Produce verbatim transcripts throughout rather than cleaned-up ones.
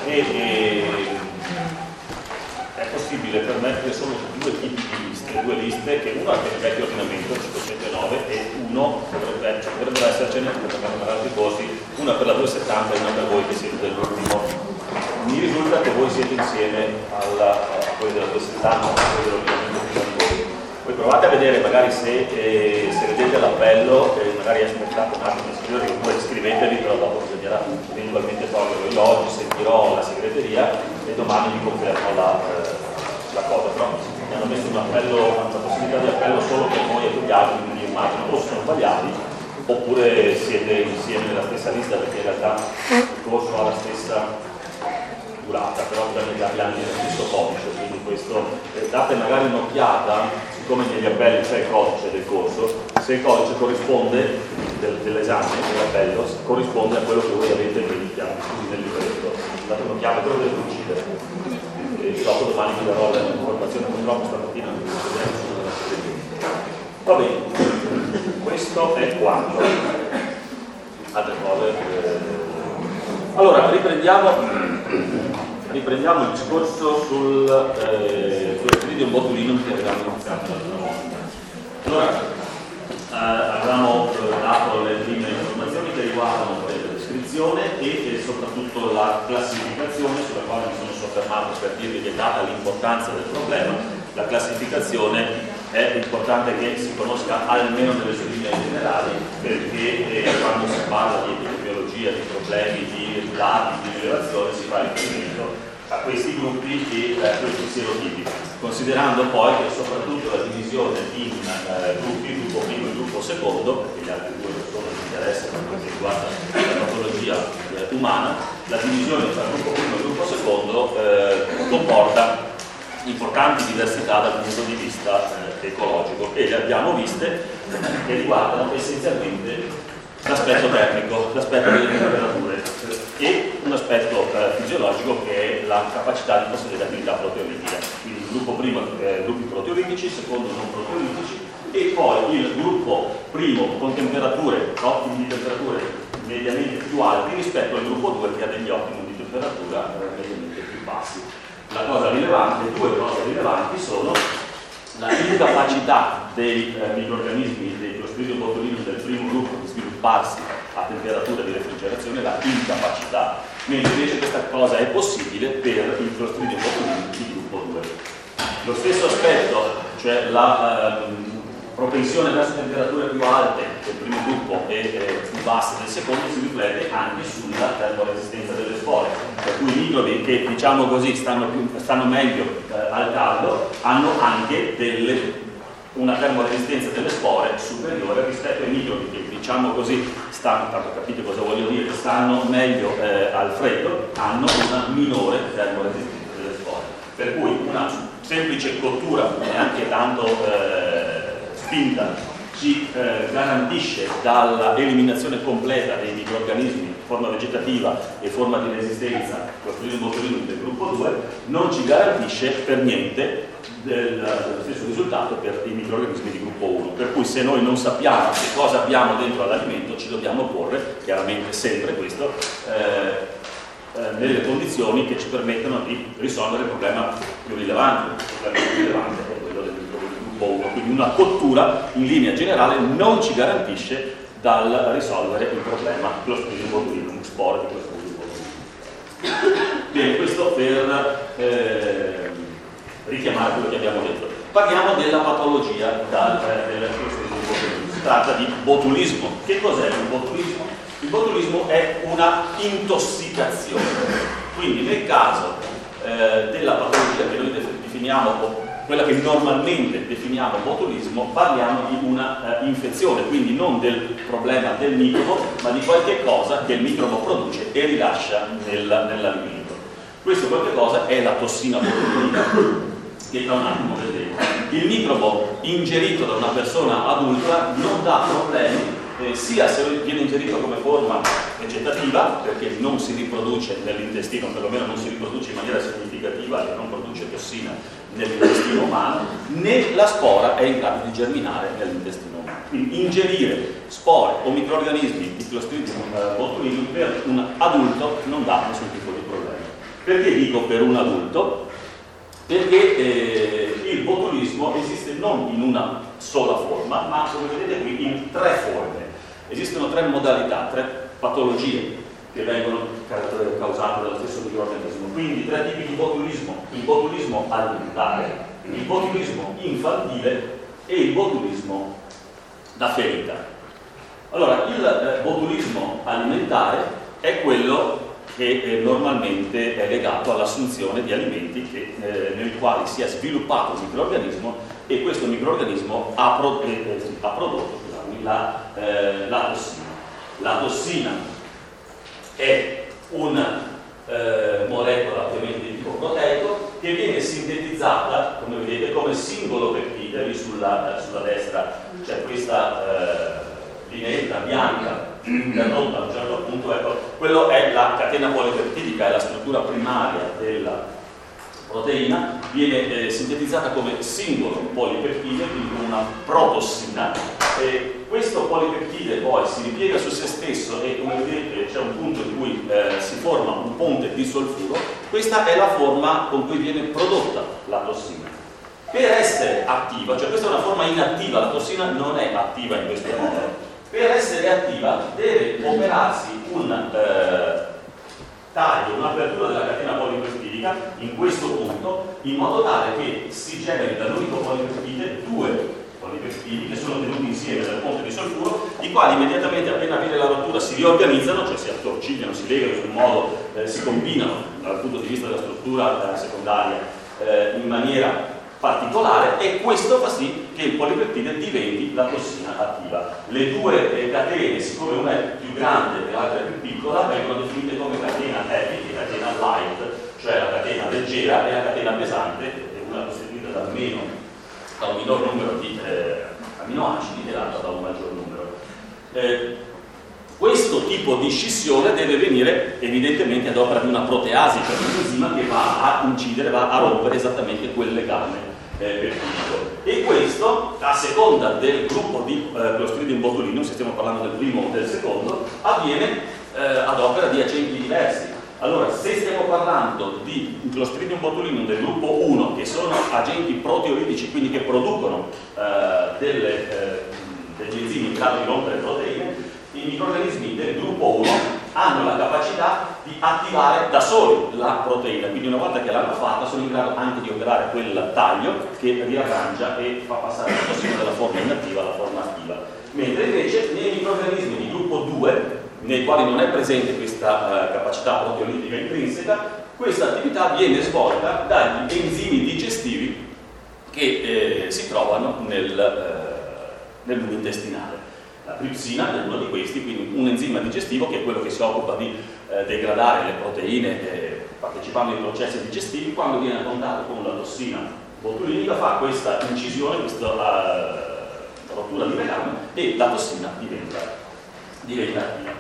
che eh, è possibile permettere solo due tipi di liste, due liste che uno è il vecchio ordinamento cinquecentonove e uno dovrebbe, cioè, dovrebbero essercene, perché per altri corsi, una per la duecentosettanta e una per voi che siete dell'ultimo. Mi risulta che voi siete insieme alla, a quelli della duecentosettanta, a quelli dell'ordinamento prima di voi. Poi provate a vedere magari se, eh, se vedete l'appello, eh, magari aspettate un attimo, poi scrivetevi, però dopo bisognerà eventualmente toglierlo. Io oggi sentirò la segreteria e domani vi confermo la, eh, la cosa, però mi hanno messo un appello, una possibilità di appello solo per noi e per gli altri, quindi immagino o sono sbagliati oppure siete insieme nella stessa lista, perché in realtà il corso ha la stessa durata, però bisogna dargli anche lo stesso codice, quindi questo eh, date magari un'occhiata, siccome negli appelli c'è il codice del corso, se il codice corrisponde del, dell'esame, dell'appello, corrisponde a quello che voi avete nel, nel libretto, date un'occhiata, quello deve coincidere. E dopo domani vi darò l'informazione, purtroppo stamattina non vi vediamo. Va bene, questo è quanto. Altre cose. Eh... Allora, riprendiamo, riprendiamo il discorso sul, eh, sullo Stridium Botulinum che avevamo iniziato l'altra volta. Allora, eh, avevamo dato le prime informazioni che riguardano la descrizione e, e soprattutto la classificazione, sulla quale mi sono soffermato per dirvi che data l'importanza del problema, la classificazione è importante che si conosca almeno nelle sue linee generali, perché eh, quando si parla di epidemiologia, di problemi, di dati, di rilevazione, si fa riferimento a questi gruppi e a questi serotipi, considerando poi che soprattutto la divisione in eh, gruppi, gruppo primo e gruppo secondo, perché gli altri due non sono di interesse per quanto riguarda la patologia eh, umana, la divisione tra gruppo primo e gruppo secondo eh, comporta importanti diversità dal punto di vista eh, ecologico, e le abbiamo viste che riguardano essenzialmente l'aspetto termico, l'aspetto delle temperature e un aspetto eh, fisiologico che è la capacità di possedere attività proteolitica. Quindi il gruppo primo eh, gruppi proteolitici, secondo non proteolitici, e poi il gruppo primo con temperature, ottimi di temperature mediamente più alti rispetto al gruppo due che ha degli ottimi di temperatura eh, mediamente più bassi. La cosa rilevante, due cose rilevanti sono la incapacità dei eh, microrganismi dei Clostridium botulinum del primo gruppo di svilupparsi a temperatura di refrigerazione, la incapacità, mentre invece questa cosa è possibile per il Clostridium botulinum di gruppo due. Lo stesso aspetto, cioè la ehm, propensione verso temperature più alte del primo gruppo e eh, più basse del secondo, si riflette anche sulla termoresistenza delle spore, per cui i microbi che, diciamo così, stanno, più, stanno meglio eh, al caldo hanno anche delle, una termoresistenza delle spore superiore rispetto ai microbi che, diciamo così, stanno, tanto capite cosa voglio dire, stanno meglio eh, al freddo, hanno una minore termoresistenza delle spore, per cui una semplice cottura, neanche tanto eh, spinta, ci eh, garantisce dall'eliminazione completa dei microrganismi, forma vegetativa e forma di resistenza, Clostridium botulinum del gruppo due, non ci garantisce per niente del, dello stesso risultato per i microrganismi di gruppo uno. Per cui se noi non sappiamo che cosa abbiamo dentro all'alimento, ci dobbiamo porre, chiaramente sempre questo, eh, eh, nelle condizioni che ci permettono di risolvere il problema più rilevante. Il problema più rilevante è quello del uno, quindi una cottura in linea generale non ci garantisce dal risolvere il problema Clostridium botulinum, spore di Clostridium botulinum. Bene, questo per eh, richiamare quello che abbiamo detto. Parliamo della patologia dal, eh, del Clostridium botulinum. Si tratta di botulismo. Che cos'è il botulismo? Il botulismo è una intossicazione. Quindi nel caso eh, della patologia che noi definiamo, quella che normalmente definiamo botulismo, parliamo di una eh, infezione, quindi non del problema del microbo, ma di qualche cosa che il microbo produce e rilascia nel, nell'alimento. Questo qualche cosa è la tossina botulinica, che tra un attimo vedremo. Il microbo ingerito da una persona adulta non dà problemi, eh, sia se viene ingerito come forma vegetativa, perché non si riproduce nell'intestino, perlomeno non si riproduce in maniera significativa e non produce tossina nell'intestino umano, né la spora è in grado di germinare nell'intestino umano. Quindi ingerire spore o microrganismi di Clostridium botulinum per un adulto non dà nessun tipo di problema. Perché dico per un adulto? Perché eh, il botulismo esiste non in una sola forma, ma come vedete qui in tre forme. Esistono tre modalità, tre patologie che vengono causate dallo stesso microorganismo. Quindi tre tipi di botulismo: il botulismo alimentare, il botulismo infantile e il botulismo da ferita. Allora, il eh, botulismo alimentare è quello che eh, normalmente è legato all'assunzione di alimenti che, eh, nei quali si è sviluppato un microorganismo e questo microorganismo ha, pro eh, ha prodotto scusami, la, eh, la tossina. La tossina è una eh, molecola ovviamente di tipo proteico che viene sintetizzata, come vedete, come singolo peptide. Lì sulla, sulla destra c'è questa eh, lineetta bianca interrotta a un certo punto. Ecco, quello è la catena polipeptidica, è la struttura primaria della proteina, viene eh, sintetizzata come singolo polipeptide, quindi con una protossina. E questo polipeptide poi si ripiega su se stesso e, come vedete, c'è un punto in cui eh, si forma un ponte di solfuro. Questa è la forma con cui viene prodotta la tossina. Per essere attiva, cioè questa è una forma inattiva, la tossina non è attiva in questo modo. Per essere attiva deve operarsi un eh, taglio, un'apertura della catena polipeptidica in questo punto, in modo tale che si generi dall'unico polipeptide due polipeptidi che sono tenuti insieme dal ponte di solfuro, i quali immediatamente appena avviene la rottura si riorganizzano, cioè si attorcigliano, si legano in un modo, eh, si combinano dal punto di vista della struttura eh, secondaria eh, in maniera particolare, e questo fa sì che il polipeptide diventi la tossina attiva. Le due eh, catene, siccome una è più grande e l'altra è più piccola, vengono definite come catena heavy e catena light, cioè la catena leggera e la catena pesante, e una costituita da, meno, da un minor numero di eh, aminoacidi e l'altra da un maggior numero. Eh, questo tipo di scissione deve venire evidentemente ad opera di una proteasi, cioè un enzima che va a incidere, va a rompere esattamente quel legame eh, peptidico. E questo, a seconda del gruppo di eh, Clostridium botulinum, se stiamo parlando del primo o del secondo, avviene eh, ad opera di agenti diversi. Allora, se stiamo parlando di Clostridium botulinum del gruppo uno, che sono agenti proteolitici, quindi che producono eh, delle, eh, degli enzimi in grado di rompere proteine, i microrganismi del gruppo uno hanno la capacità di attivare da soli la proteina, quindi una volta che l'hanno fatta sono in grado anche di operare quel taglio che riarrangia e fa passare la tossina dalla forma inattiva alla forma attiva. Mentre invece nei microrganismi di gruppo due, nei quali non è presente questa eh, capacità proteolitica intrinseca, questa attività viene svolta dagli enzimi digestivi che eh, si trovano nel, eh, nel lume intestinale. La tripsina è uno di questi, quindi un enzima digestivo che è quello che si occupa di eh, degradare le proteine eh, partecipando ai processi digestivi. Quando viene a contatto con la tossina botulinica fa questa incisione, questa uh, rottura di legame, e la tossina diventa, diventa attiva.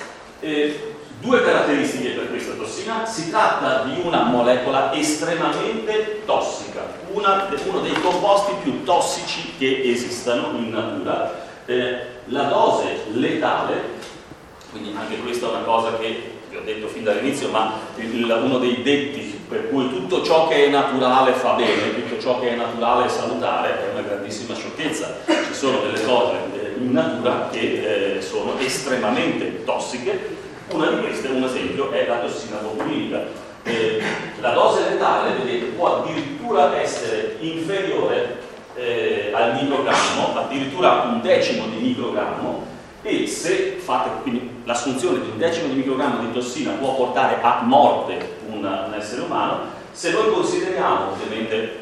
Eh, due caratteristiche per questa tossina: si tratta di una molecola estremamente tossica, una, uno dei composti più tossici che esistano in natura. Eh, la dose letale, quindi anche questa è una cosa che vi ho detto fin dall'inizio, ma il, uno dei detti per cui tutto ciò che è naturale fa bene, tutto ciò che è naturale e salutare, è una grandissima sciocchezza. Ci sono delle cose in natura che eh, sono estremamente tossiche. Una di queste, un esempio, è la tossina botulinica. Eh, la dose letale, vedete, può addirittura essere inferiore Eh, al microgrammo, addirittura un decimo di microgrammo, e se fate quindi l'assunzione di un decimo di microgrammo di tossina può portare a morte un, un essere umano. Se noi consideriamo ovviamente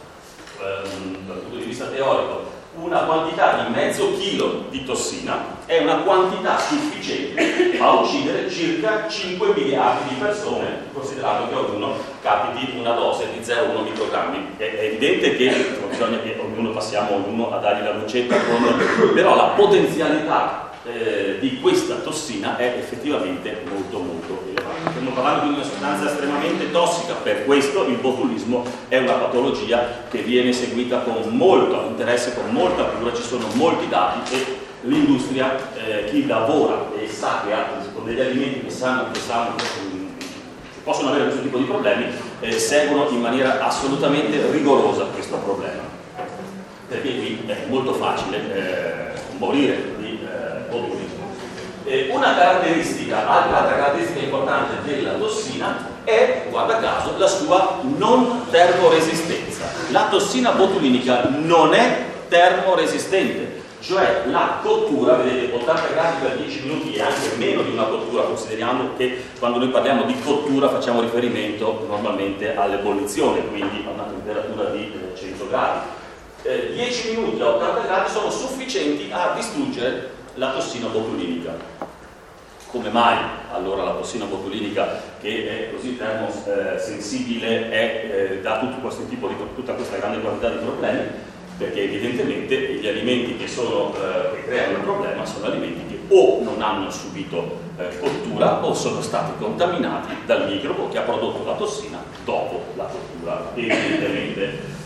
ehm, dal punto di vista teorico una quantità di mezzo chilo di tossina, è una quantità sufficiente a uccidere circa cinque miliardi di persone, considerato che ognuno capiti una dose di zero virgola uno microgrammi. È, è evidente che bisogna che ognuno passiamo ognuno a dargli la lucetta, però la potenzialità eh, di questa tossina è effettivamente molto molto elevata. Stiamo parlando di una sostanza estremamente tossica, per questo il botulismo è una patologia che viene seguita con molto interesse, con molta cura. Ci sono molti dati e l'industria, eh, chi lavora e sa che ha con degli alimenti che sanno che sanno possono avere questo tipo di problemi eh, seguono in maniera assolutamente rigorosa questo problema, perché qui è molto facile eh, morire di eh, botulismo. Eh, una caratteristica, altra caratteristica importante della tossina è, guarda caso, la sua non termoresistenza. La tossina botulinica non è termoresistente, cioè la cottura, vedete, ottanta gradi per dieci minuti e anche meno di una cottura, consideriamo che quando noi parliamo di cottura facciamo riferimento normalmente all'ebollizione, quindi a una temperatura di cento gradi. Eh, dieci minuti a ottanta gradi sono sufficienti a distruggere la tossina botulinica. Come mai allora la tossina botulinica, che è così termosensibile, è eh, da tutto questo tipo di tutta questa grande quantità di problemi? Perché evidentemente gli alimenti che, sono, eh, che creano il problema sono alimenti che o non hanno subito eh, cottura o sono stati contaminati dal microbo che ha prodotto la tossina dopo la cottura, evidentemente.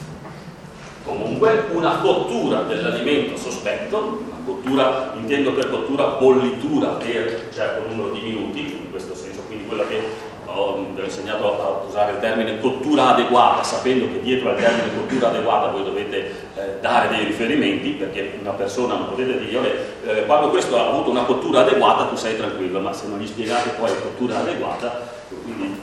Comunque una cottura dell'alimento sospetto, una cottura, intendo per cottura bollitura per un certo numero di minuti, in questo senso, quindi quella che ho insegnato a usare il termine cottura adeguata, sapendo che dietro al termine cottura adeguata voi dovete eh, dare dei riferimenti, perché una persona non potete dire eh, quando questo ha avuto una cottura adeguata tu sei tranquillo, ma se non gli spiegate poi cottura adeguata, quindi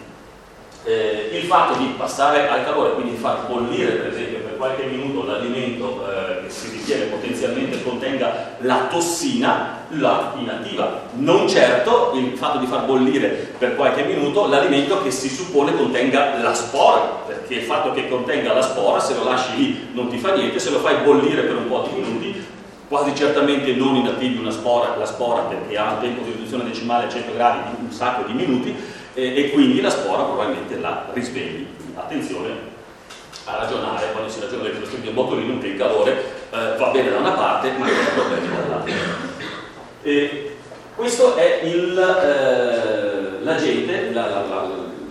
eh, il fatto di passare al calore, quindi di far bollire per esempio per qualche minuto l'alimento eh, che si ritiene potenzialmente contenga la tossina, la inattiva. Non certo il fatto di far bollire per qualche minuto l'alimento che si suppone contenga la spora, perché il fatto che contenga la spora, se lo lasci lì non ti fa niente, se lo fai bollire per un po' di minuti, quasi certamente non inattivi una spora, la spora perché ha un tempo di riduzione decimale a cento gradi di un sacco di minuti, eh, e quindi la spora probabilmente la risvegli. Attenzione a ragionare quando si ragiona del clostridium botulinum che il calore eh, va bene da una parte ma non ha problemi dall'altra. Eh, questo è l'agente, eh, la, la, la,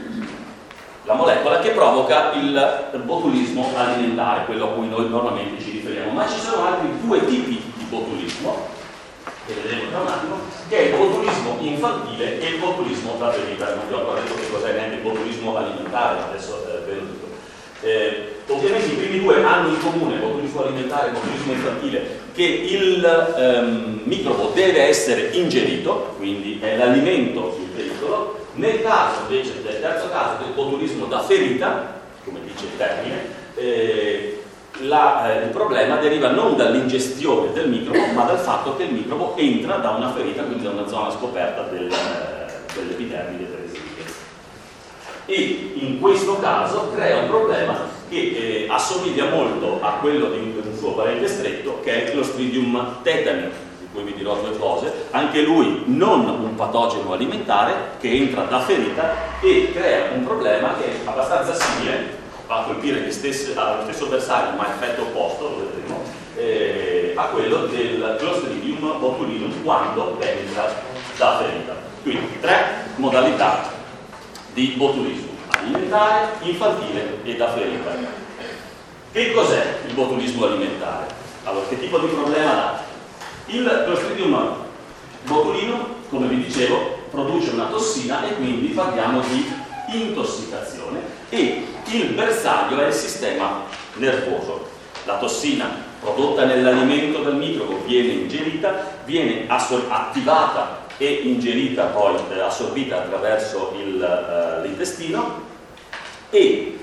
la molecola che provoca il botulismo alimentare, quello a cui noi normalmente ci riferiamo, ma ci sono altri due tipi di botulismo, che vedremo tra un attimo, che è il botulismo infantile e il botulismo da bevita. Non vi ho ancora detto che cos'è neanche il botulismo alimentare, adesso eh, ve lo dico. Eh, ovviamente i primi due hanno in comune, botulismo alimentare e botulismo infantile, che il ehm, microbo deve essere ingerito, quindi è l'alimento il pericolo. Nel caso invece del terzo caso del botulismo da ferita, come dice il termine, eh, la, eh, il problema deriva non dall'ingestione del microbo, ma dal fatto che il microbo entra da una ferita, quindi da una zona scoperta del, eh, dell'epidermide per esempio. E in questo caso crea un problema che eh, assomiglia molto a quello di un suo parente stretto, che è il Clostridium tetani, di cui vi dirò due cose. Anche lui non un patogeno alimentare che entra da ferita e crea un problema che è abbastanza simile a colpire gli stessi, allo stesso bersaglio, ma effetto opposto, lo vedremo, eh, a quello del Clostridium botulinum quando entra da ferita. Quindi tre modalità di botulismo: alimentare, infantile e da ferita. Che cos'è il botulismo alimentare? Allora, che tipo di problema dà? Il Clostridium botulinum, come vi dicevo, produce una tossina e quindi parliamo di intossicazione, e il bersaglio è il sistema nervoso. La tossina prodotta nell'alimento dal microbo viene ingerita, viene attivata e ingerita, poi eh, assorbita attraverso l'intestino eh, e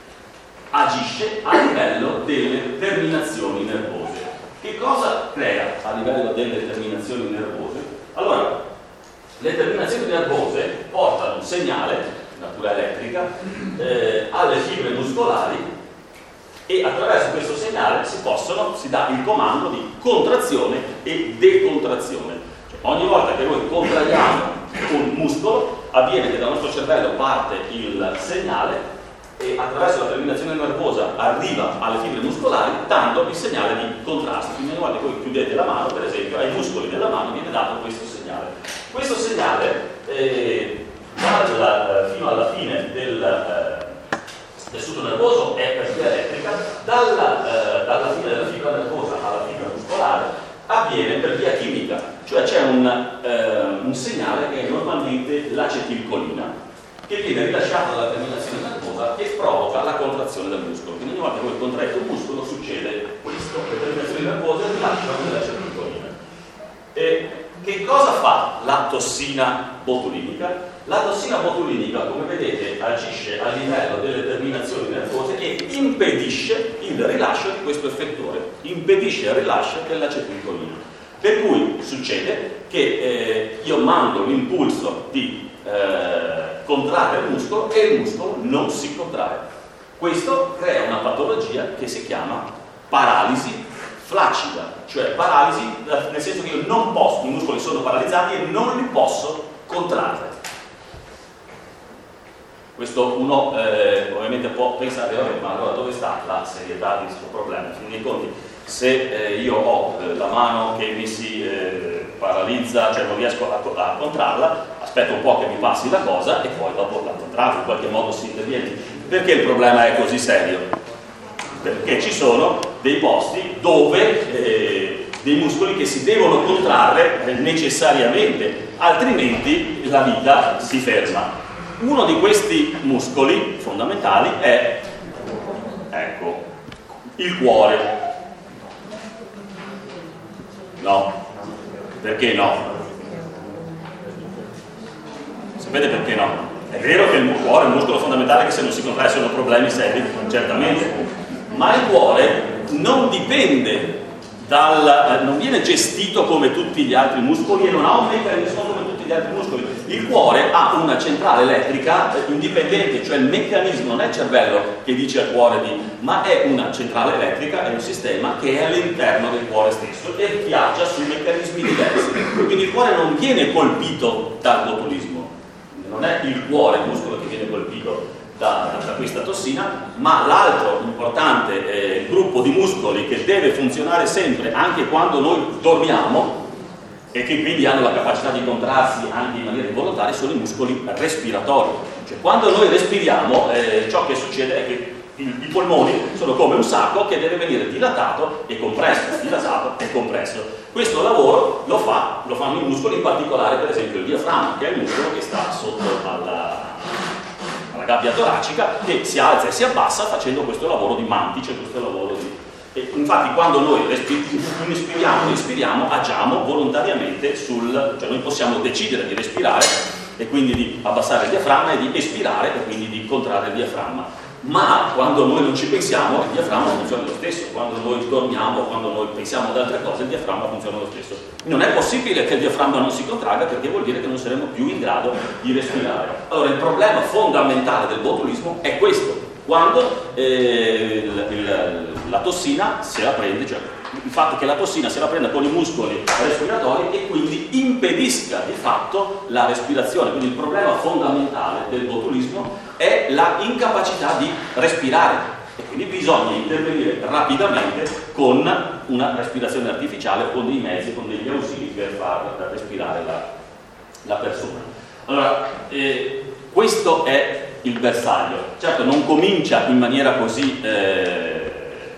agisce a livello delle terminazioni nervose. Che cosa crea a livello delle terminazioni nervose? Allora, le terminazioni nervose portano un segnale, natura elettrica, eh, alle fibre muscolari, e attraverso questo segnale si possono, si dà il comando di contrazione e decontrazione. Ogni volta che noi contraiamo un muscolo, avviene che dal nostro cervello parte il segnale e attraverso la terminazione nervosa arriva alle fibre muscolari dando il segnale di contrasto. Quindi ogni volta che voi chiudete la mano, per esempio, ai muscoli della mano viene dato questo segnale. Questo segnale eh, dalla, fino alla fine del eh, tessuto nervoso è per via elettrica, dalla, eh, dalla fine della fibra nervosa alla fibra muscolare avviene per via chimica, cioè c'è un, eh, un segnale che è normalmente l'acetilcolina. che viene rilasciato dalla terminazione nervosa e provoca la contrazione del muscolo. Quindi ogni volta che voi contraete un muscolo succede questo, le terminazioni nervose rilasciano dell'acetilcolina. E che cosa fa la tossina botulinica? La tossina botulinica, come vedete, agisce a livello delle terminazioni nervose e impedisce il rilascio di questo effettore, impedisce il rilascio dell'acetilcolina. Per cui succede che eh, io mando l'impulso di eh, contrarre il muscolo e il muscolo non si contrae. Questo crea una patologia che si chiama paralisi flaccida, cioè paralisi nel senso che io non posso, i muscoli sono paralizzati e non li posso contrarre. Questo uno eh, ovviamente può pensare, ma allora dove sta la serietà di questo problema? In fin dei conti, se eh, io ho eh, la mano che mi si eh, paralizza, cioè non riesco a, a contrarla, aspetto un po' che mi passi la cosa e poi dopo la contrarre, in qualche modo si interviene. Perché il problema è così serio? Perché ci sono dei posti dove eh, dei muscoli che si devono contrarre eh, necessariamente, altrimenti la vita si ferma. Uno di questi muscoli fondamentali è, ecco, il cuore. No? Perché no? Sapete perché no? È vero che il cuore è un muscolo fondamentale che se non si contrae sono problemi seri, certamente, ma il cuore non dipende dal, non viene gestito come tutti gli altri muscoli e non ha un meccanismo come tutti gli altri muscoli. Il cuore ha una centrale elettrica indipendente, cioè il meccanismo non è il cervello che dice al cuore di, ma è una centrale elettrica, è un sistema che è all'interno del cuore stesso e viaggia su meccanismi diversi. Quindi il cuore non viene colpito dal botulismo, non è il cuore, il muscolo che viene colpito Da, da questa tossina, ma l'altro importante eh, gruppo di muscoli che deve funzionare sempre anche quando noi dormiamo e che quindi hanno la capacità di contrarsi anche in maniera involontaria sono i muscoli respiratori. Cioè quando noi respiriamo eh, ciò che succede è che i, i polmoni sono come un sacco che deve venire dilatato e compresso, dilatato e compresso. Questo lavoro lo, fa, lo fanno i muscoli, in particolare per esempio il diaframma, che è il muscolo che sta sotto alla la gabbia toracica, che si alza e si abbassa facendo questo lavoro di mantice, questo lavoro di... E infatti quando noi respiriamo, respiriamo, agiamo volontariamente sul... cioè noi possiamo decidere di respirare e quindi di abbassare il diaframma e di espirare e quindi di contrarre il diaframma. Ma quando noi non ci pensiamo il diaframma funziona lo stesso, quando noi dormiamo, quando noi pensiamo ad altre cose il diaframma funziona lo stesso. Non è possibile che il diaframma non si contragga perché vuol dire che non saremo più in grado di respirare. Allora il problema fondamentale del botulismo è questo, quando eh, il, il, la tossina se la prende, cioè il fatto che la tossina se la prenda con i muscoli respiratori e quindi impedisca di fatto la respirazione. Quindi il problema fondamentale del botulismo è la incapacità di respirare e quindi bisogna intervenire rapidamente con una respirazione artificiale, con dei mezzi, con degli ausili per far respirare la, la persona. Allora, eh, questo è il bersaglio. Certo non comincia in maniera così eh,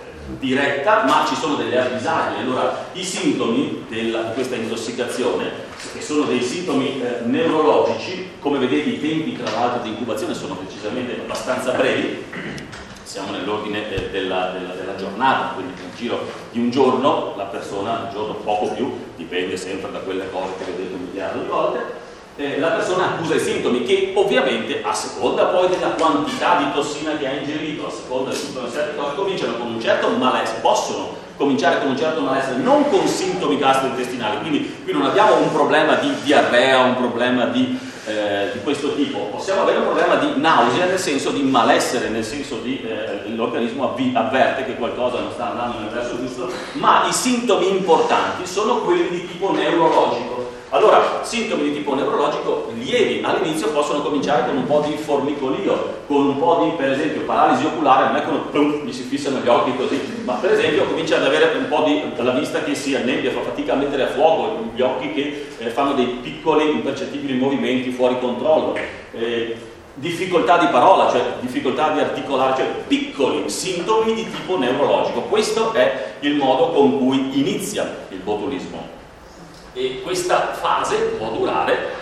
diretta, ma ci sono delle avvisaglie. Allora, i sintomi della, di questa intossicazione, che sono dei sintomi eh, neurologici, come vedete i tempi tra l'altro di incubazione sono decisamente abbastanza brevi, siamo nell'ordine eh, della, della, della giornata, quindi nel giro di un giorno la persona, un giorno poco più, dipende sempre da quelle cose che vedete un miliardo di volte, eh, la persona accusa i sintomi che ovviamente a seconda poi della quantità di tossina che ha ingerito, a seconda di tutte le certe cose, cominciano con un certo malessere, possono cominciare con un certo malessere, non con sintomi gastrointestinali, quindi qui non abbiamo un problema di diarrea, un problema di, eh, di questo tipo, possiamo avere un problema di nausea nel senso di malessere, nel senso di eh, l'organismo avverte che qualcosa non sta andando nel verso giusto, ma i sintomi importanti sono quelli di tipo neurologico. Allora, sintomi di tipo neurologico lievi all'inizio possono cominciare con un po' di formicolio, con un po' di, per esempio, paralisi oculare, non è che plum, mi si fissano gli occhi così, ma per esempio comincia ad avere un po' di la vista che si annebbia, fa fatica a mettere a fuoco, gli occhi che eh, fanno dei piccoli impercettibili movimenti fuori controllo, eh, difficoltà di parola, cioè difficoltà di articolare, cioè piccoli sintomi di tipo neurologico. Questo è il modo con cui inizia il botulismo. E questa fase può durare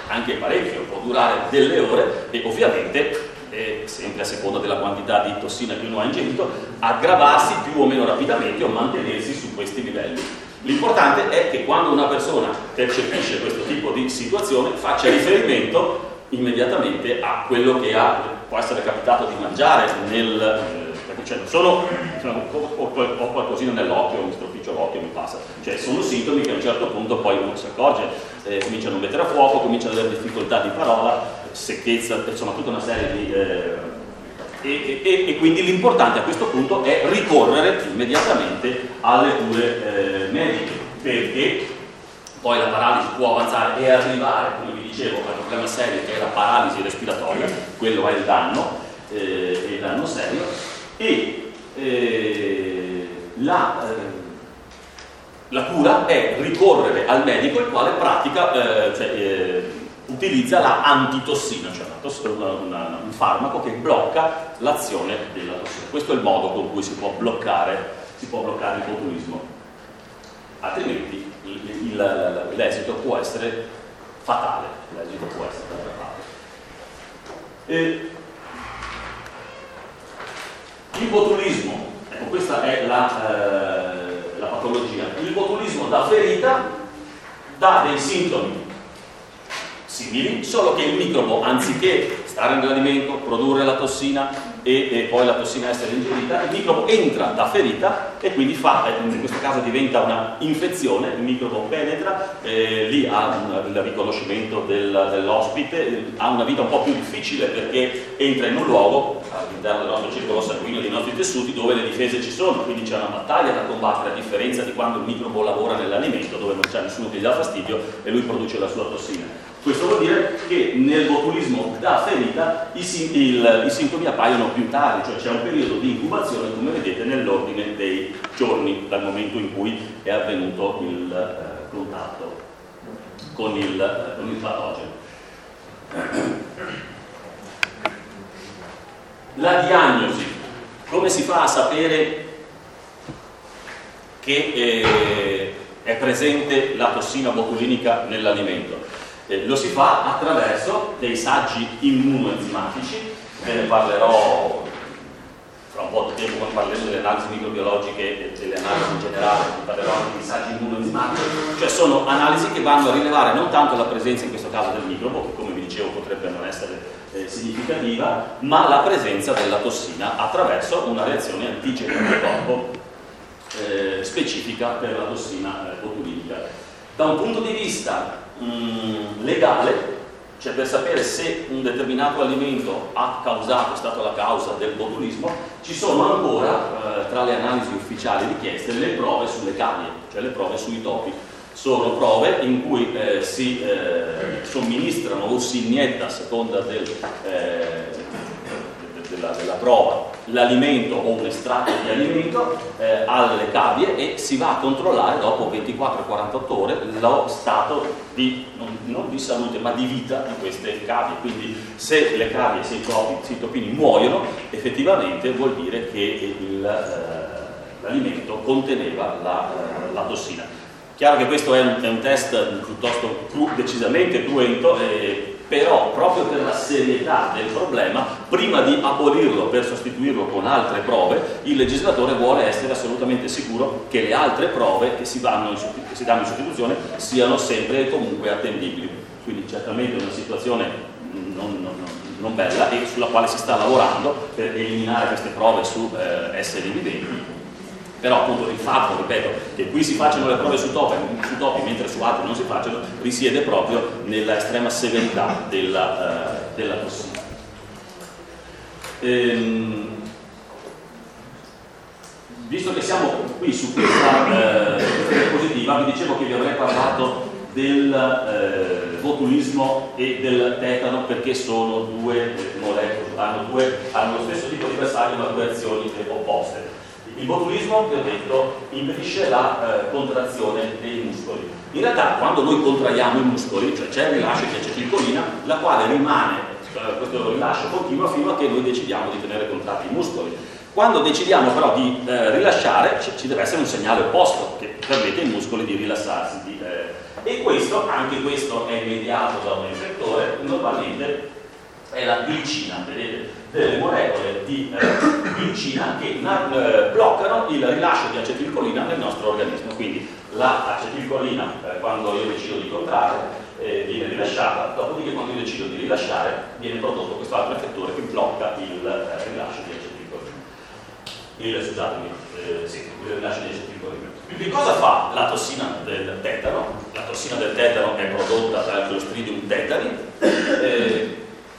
anche parecchio, può durare delle ore e ovviamente, eh, sempre a seconda della quantità di tossina che uno ha ingerito, aggravarsi più o meno rapidamente o mantenersi su questi livelli. L'importante è che quando una persona percepisce questo tipo di situazione faccia riferimento immediatamente a quello che ha, può essere capitato di mangiare nel, eh, perché cioè, sono, ho, ho qualcosina nell'occhio, mi stropiccio l'occhio, mi passa, cioè sono sintomi che a un certo punto poi uno si accorge, eh, cominciano a mettere a fuoco, cominciano ad avere difficoltà di parola, secchezza, insomma tutta una serie di eh, e, e, e quindi l'importante a questo punto è ricorrere immediatamente alle cure eh, mediche, perché poi la paralisi può avanzare e arrivare, come vi dicevo, al problema serio che è la paralisi respiratoria, quello è il danno, eh, il danno serio, e eh, la, eh, la cura è ricorrere al medico, il quale pratica, eh, cioè, eh, utilizza la antitossina, cioè una toss- una, una, un farmaco che blocca l'azione della tossina. Questo è il modo con cui si può bloccare, si può bloccare il botulismo, altrimenti l'esito può essere fatale, l'esito può essere fatale. E il botulismo, ecco, questa è la, eh, la patologia. Il botulismo da ferita dà dei sintomi simili, solo che il microbo, anziché stare nell'alimento, produrre la tossina e, e poi la tossina essere ingerita, il microbo entra da ferita e quindi fa, in questo caso diventa una infezione, il microbo penetra, eh, lì ha un, il riconoscimento del, dell'ospite, eh, ha una vita un po' più difficile perché entra in un luogo all'interno del nostro circolo sanguigno, dei nostri tessuti, dove le difese ci sono, quindi c'è una battaglia da combattere, a differenza di quando il microbo lavora nell'alimento, dove non c'è nessuno che gli dà fastidio e lui produce la sua tossina. Questo vuol dire che nel botulismo da ferita i, il, i sintomi appaiono più tardi, cioè c'è un periodo di incubazione, come vedete, nell'ordine dei giorni dal momento in cui è avvenuto il eh, contatto con il, eh, con il patogeno. La diagnosi. Come si fa a sapere che eh, è presente la tossina botulinica nell'alimento? Eh, lo si fa attraverso dei saggi immunoenzimatici, ve ne parlerò fra un po' di tempo quando parleremo delle analisi microbiologiche e delle analisi in generale, vi parlerò anche di saggi immunoenzimatici, cioè sono analisi che vanno a rilevare non tanto la presenza in questo caso del microbo, che come vi dicevo potrebbe non essere eh, significativa, ma la presenza della tossina attraverso una reazione antigenica del corpo eh, specifica per la tossina eh, botulinica. Da un punto di vista mh, legale, cioè per sapere se un determinato alimento ha causato, è stata la causa del botulismo, ci sono ancora eh, tra le analisi ufficiali richieste le prove sulle cavie, cioè le prove sui topi. Sono prove in cui eh, si eh, somministrano o si inietta, a seconda del, eh, della, della prova, l'alimento o un estratto di alimento eh, alle cavie e si va a controllare dopo ventiquattro quarantotto ore lo stato di, non, non di salute ma di vita di queste cavie. Quindi se le cavie, se i topi, se i topini muoiono, effettivamente vuol dire che il, eh, l'alimento conteneva la, eh, la tossina. Chiaro che questo è un, è un test piuttosto cru, decisamente cruento, eh, però proprio per la serietà del problema, prima di abolirlo per sostituirlo con altre prove, il legislatore vuole essere assolutamente sicuro che le altre prove che si, vanno in, che si danno in sostituzione siano sempre e comunque attendibili. Quindi certamente una situazione non, non, non bella e sulla quale si sta lavorando per eliminare queste prove su eh, esseri viventi. Però appunto il fatto, ripeto, che qui si facciano le prove su topi, su topi mentre su altri non si facciano, risiede proprio nella estrema severità della, uh, della tossina. Ehm, visto che siamo qui su questa uh, diapositiva, vi dicevo che vi avrei parlato del uh, botulismo e del tetano perché sono due molecole, hanno, due, hanno lo stesso tipo di bersaglio ma due azioni opposte. Il botulismo, vi ho detto, impedisce la eh, contrazione dei muscoli. In realtà, quando noi contraiamo i muscoli, cioè c'è il rilascio di acetilcolina, la quale rimane, eh, questo rilascio continua fino a che noi decidiamo di tenere contratti i muscoli. Quando decidiamo però di eh, rilasciare, ci, ci deve essere un segnale opposto che permette ai muscoli di rilassarsi, di, eh, e questo, anche questo è mediato da un effettore, normalmente è la glicina, vedete, delle molecole di eh, glicina che eh, bloccano il rilascio di acetilcolina nel nostro organismo. Quindi l'acetilcolina, eh, quando io decido di contrarre, eh, viene rilasciata, dopodiché quando io decido di rilasciare viene prodotto questo altro effettore che blocca il eh, rilascio di acetilcolina. Il, scusatemi, eh, sì, il rilascio di acetilcolina. Quindi cosa fa la tossina del tetano? La tossina del tetano è prodotta dal Clostridium tetani, eh,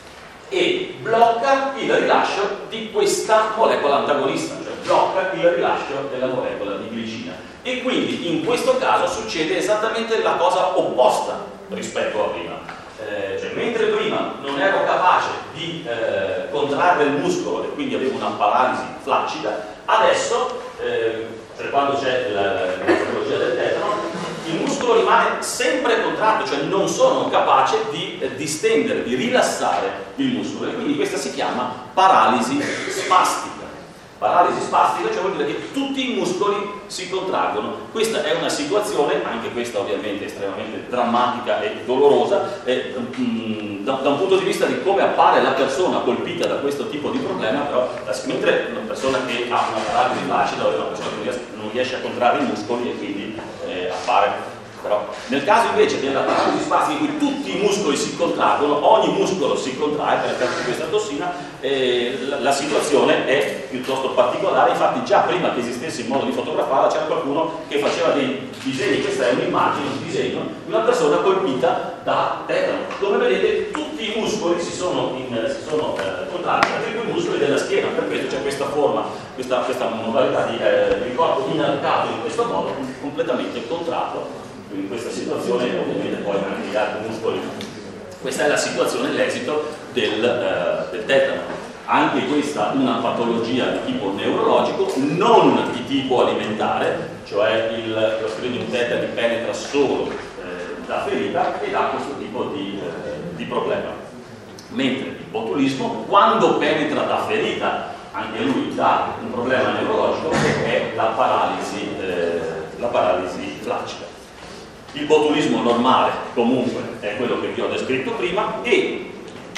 e blocca il rilascio di questa molecola antagonista, cioè blocca il rilascio della molecola di glicina. E quindi in questo caso succede esattamente la cosa opposta rispetto a prima. Eh, cioè, mentre prima non ero capace di eh, contrarre il muscolo e quindi avevo una paralisi flaccida, adesso, eh, cioè quando c'è la, la patologia del tetano, il muscolo rimane sempre contratto, cioè non sono capace di eh, distendere, di rilassare il muscolo, e quindi questa si chiama paralisi spastica. Paralisi spastica, cioè vuol dire che tutti i muscoli si contraggono. Questa è una situazione, anche questa ovviamente estremamente drammatica e dolorosa, eh, mh, da, da un punto di vista di come appare la persona colpita da questo tipo di problema, però mentre una persona che ha una paralisi flacida o una persona che non riesce a contrarre i muscoli e quindi eh, appare. Però, nel caso invece della paralisi spastica in cui tutti i muscoli si contraggono, ogni muscolo si contrae per effetto di questa tossina, eh, la, la situazione è piuttosto particolare. Infatti già prima che esistesse il modo di fotografarla c'era qualcuno che faceva dei disegni. Questa è un'immagine, un disegno di una persona colpita da tetano. Come vedete tutti i muscoli si sono, in, si sono eh, contratti, anche i muscoli della schiena, per questo c'è questa forma, questa, questa modalità di, eh, di corpo inarcato in questo modo, completamente contratto. In questa situazione ovviamente poi anche gli altri muscoli. Questa è la situazione, l'esito del, eh, del tetano. Anche questa una patologia di tipo neurologico, non di tipo alimentare, cioè il Clostridium tetani penetra solo eh, da ferita e dà questo tipo di, eh, di problema. Mentre il botulismo, quando penetra da ferita, anche lui dà un problema neurologico che è la paralisi, eh, la paralisi flaccica. Il botulismo normale comunque è quello che vi ho descritto prima e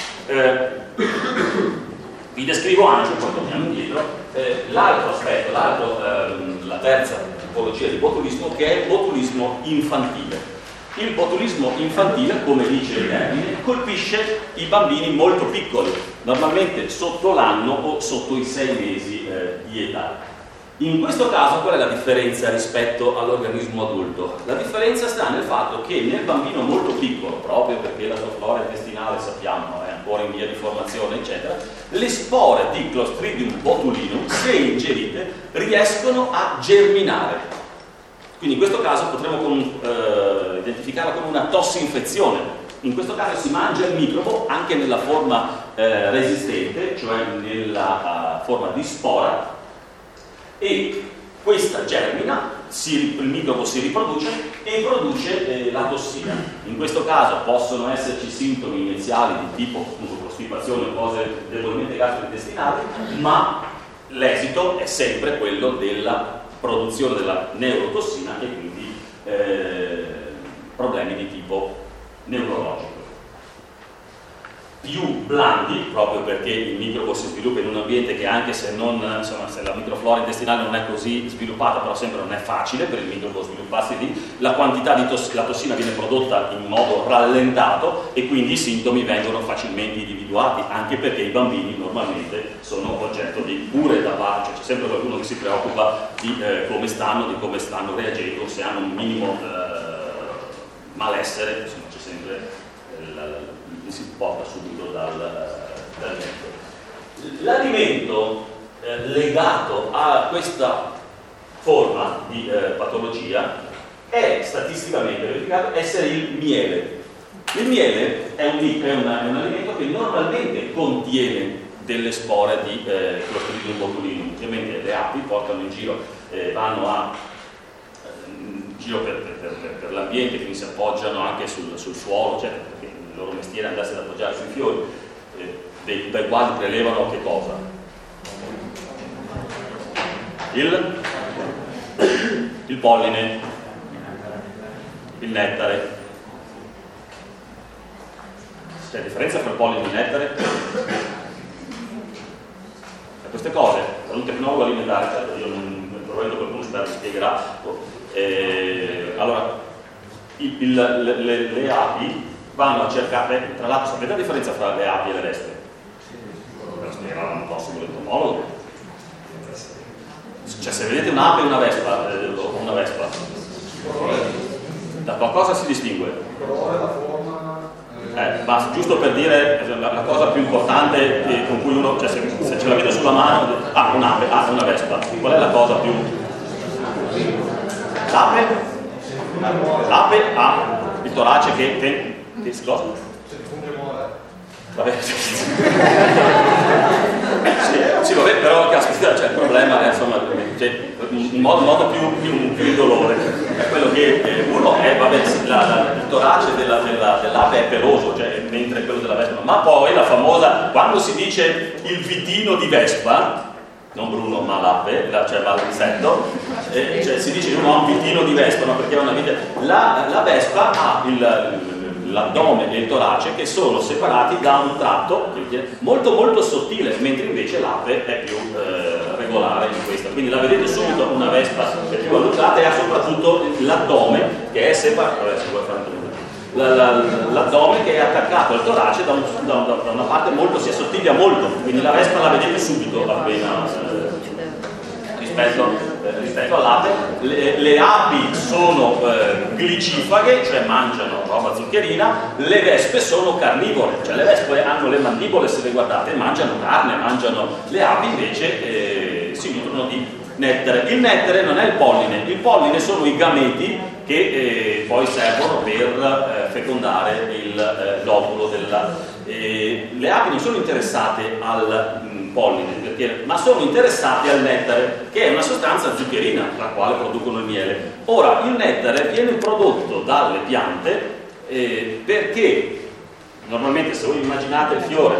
eh, vi descrivo anche, poi torniamo indietro, eh, l'altro aspetto, l'altro, ehm, la terza tipologia di botulismo, che è il botulismo infantile. Il botulismo infantile, come dice il termine, colpisce i bambini molto piccoli, normalmente sotto l'anno o sotto i sei mesi eh, di età. In questo caso qual è la differenza rispetto all'organismo adulto? La differenza sta nel fatto che nel bambino molto piccolo, proprio perché la sua flora intestinale sappiamo è ancora in via di formazione eccetera, le spore di Clostridium botulinum, se ingerite, riescono a germinare. Quindi in questo caso potremmo con, eh, identificarla come una tossinfezione. In questo caso si mangia il microbo anche nella forma eh, resistente, cioè nella uh, forma di spora, e questa germina, si, il microbo si riproduce e produce eh, la tossina. In questo caso possono esserci sintomi iniziali di tipo appunto, costipazione o cose debolmente gastrointestinali, ma l'esito è sempre quello della produzione della neurotossina e quindi eh, problemi di tipo neurologico. Più blandi, proprio perché il microbo si sviluppa in un ambiente che anche se, non, insomma, se la microflora intestinale non è così sviluppata, però sempre non è facile per il microbo svilupparsi lì, la quantità di tos- la tossina viene prodotta in modo rallentato e quindi i sintomi vengono facilmente individuati, anche perché i bambini normalmente sono oggetto di cure da parte, cioè c'è sempre qualcuno che si preoccupa di eh, come stanno, di come stanno reagendo, se hanno un minimo eh, malessere, insomma c'è sempre eh, la, la si porta subito dal, dal metodo. L'alimento eh, legato a questa forma di eh, patologia è statisticamente verificato essere il miele. Il miele è un, è una, è un alimento che normalmente contiene delle spore di eh, Clostridium botulinum. Ovviamente le api portano in giro, eh, vanno a in giro per, per, per, per l'ambiente, quindi si appoggiano anche sul, sul suolo, eccetera, perché il loro mestiere è andarsi ad appoggiare sui fiori, eh, dei, dai quali prelevano che cosa? Il, il polline, il nettare. C'è differenza tra il polline e il nettere? E queste cose, per un tecnologo alimentare, certo io non probabilmente qualcuno spero mi spiegherà. Eh, allora, il, il, le, le, le api vanno a cercare, tra l'altro sapete la differenza tra le api e le vespe? Me lo spiegherà un prossimo entomologo. Cioè se vedete un'ape e una vespa, eh, o una vespa, da qualcosa si distingue? Eh, basta, giusto per dire la, la cosa più importante eh, con cui uno, cioè se, se ce l'avete sulla mano, ah, un'ape, ah, una vespa, qual è la cosa più? L'ape? L'ape ha il torace che, che, che si cosa? Vabbè, sì, sì, vabbè, però caspita, cioè, il problema è insomma, cioè, in modo, modo più, più, più dolore è quello che eh, uno è, vabbè, la, la, il torace della, della, dell'ape è peloso, cioè, mentre quello della vespa, ma poi la famosa, quando si dice il vitino di vespa, non Bruno ma l'ape, la, cioè l'insetto, eh, cioè, si dice uno ha un vitino di vespa, no? Perché è una vita, la, la vespa ha il l'addome e il torace che sono separati da un tratto molto molto sottile, mentre invece l'ape è più eh, regolare in questa. Quindi la vedete subito, una vespa è più allungata e ha soprattutto l'addome che è separato, l'addome che è attaccato al torace da, un, da, da una parte molto, si assottiglia molto, quindi la vespa la vedete subito appena eh, rispetto, eh, rispetto all'ape. Le, le api sono eh, glicifaghe, cioè mangiano roba zuccherina, le vespe sono carnivore, cioè le vespe hanno le mandibole, se le guardate, mangiano carne, mangiano, le api invece eh, si nutrono di nettere. Il nettere non è il polline, il polline sono i gameti che eh, poi servono per eh, fecondare il eh, l'ovulo della... Eh, le api non sono interessate al mh, polline, perché, ma sono interessate al nettare, che è una sostanza zuccherina, la quale producono il miele. Ora, il nettare viene prodotto dalle piante eh, perché normalmente, se voi immaginate il fiore,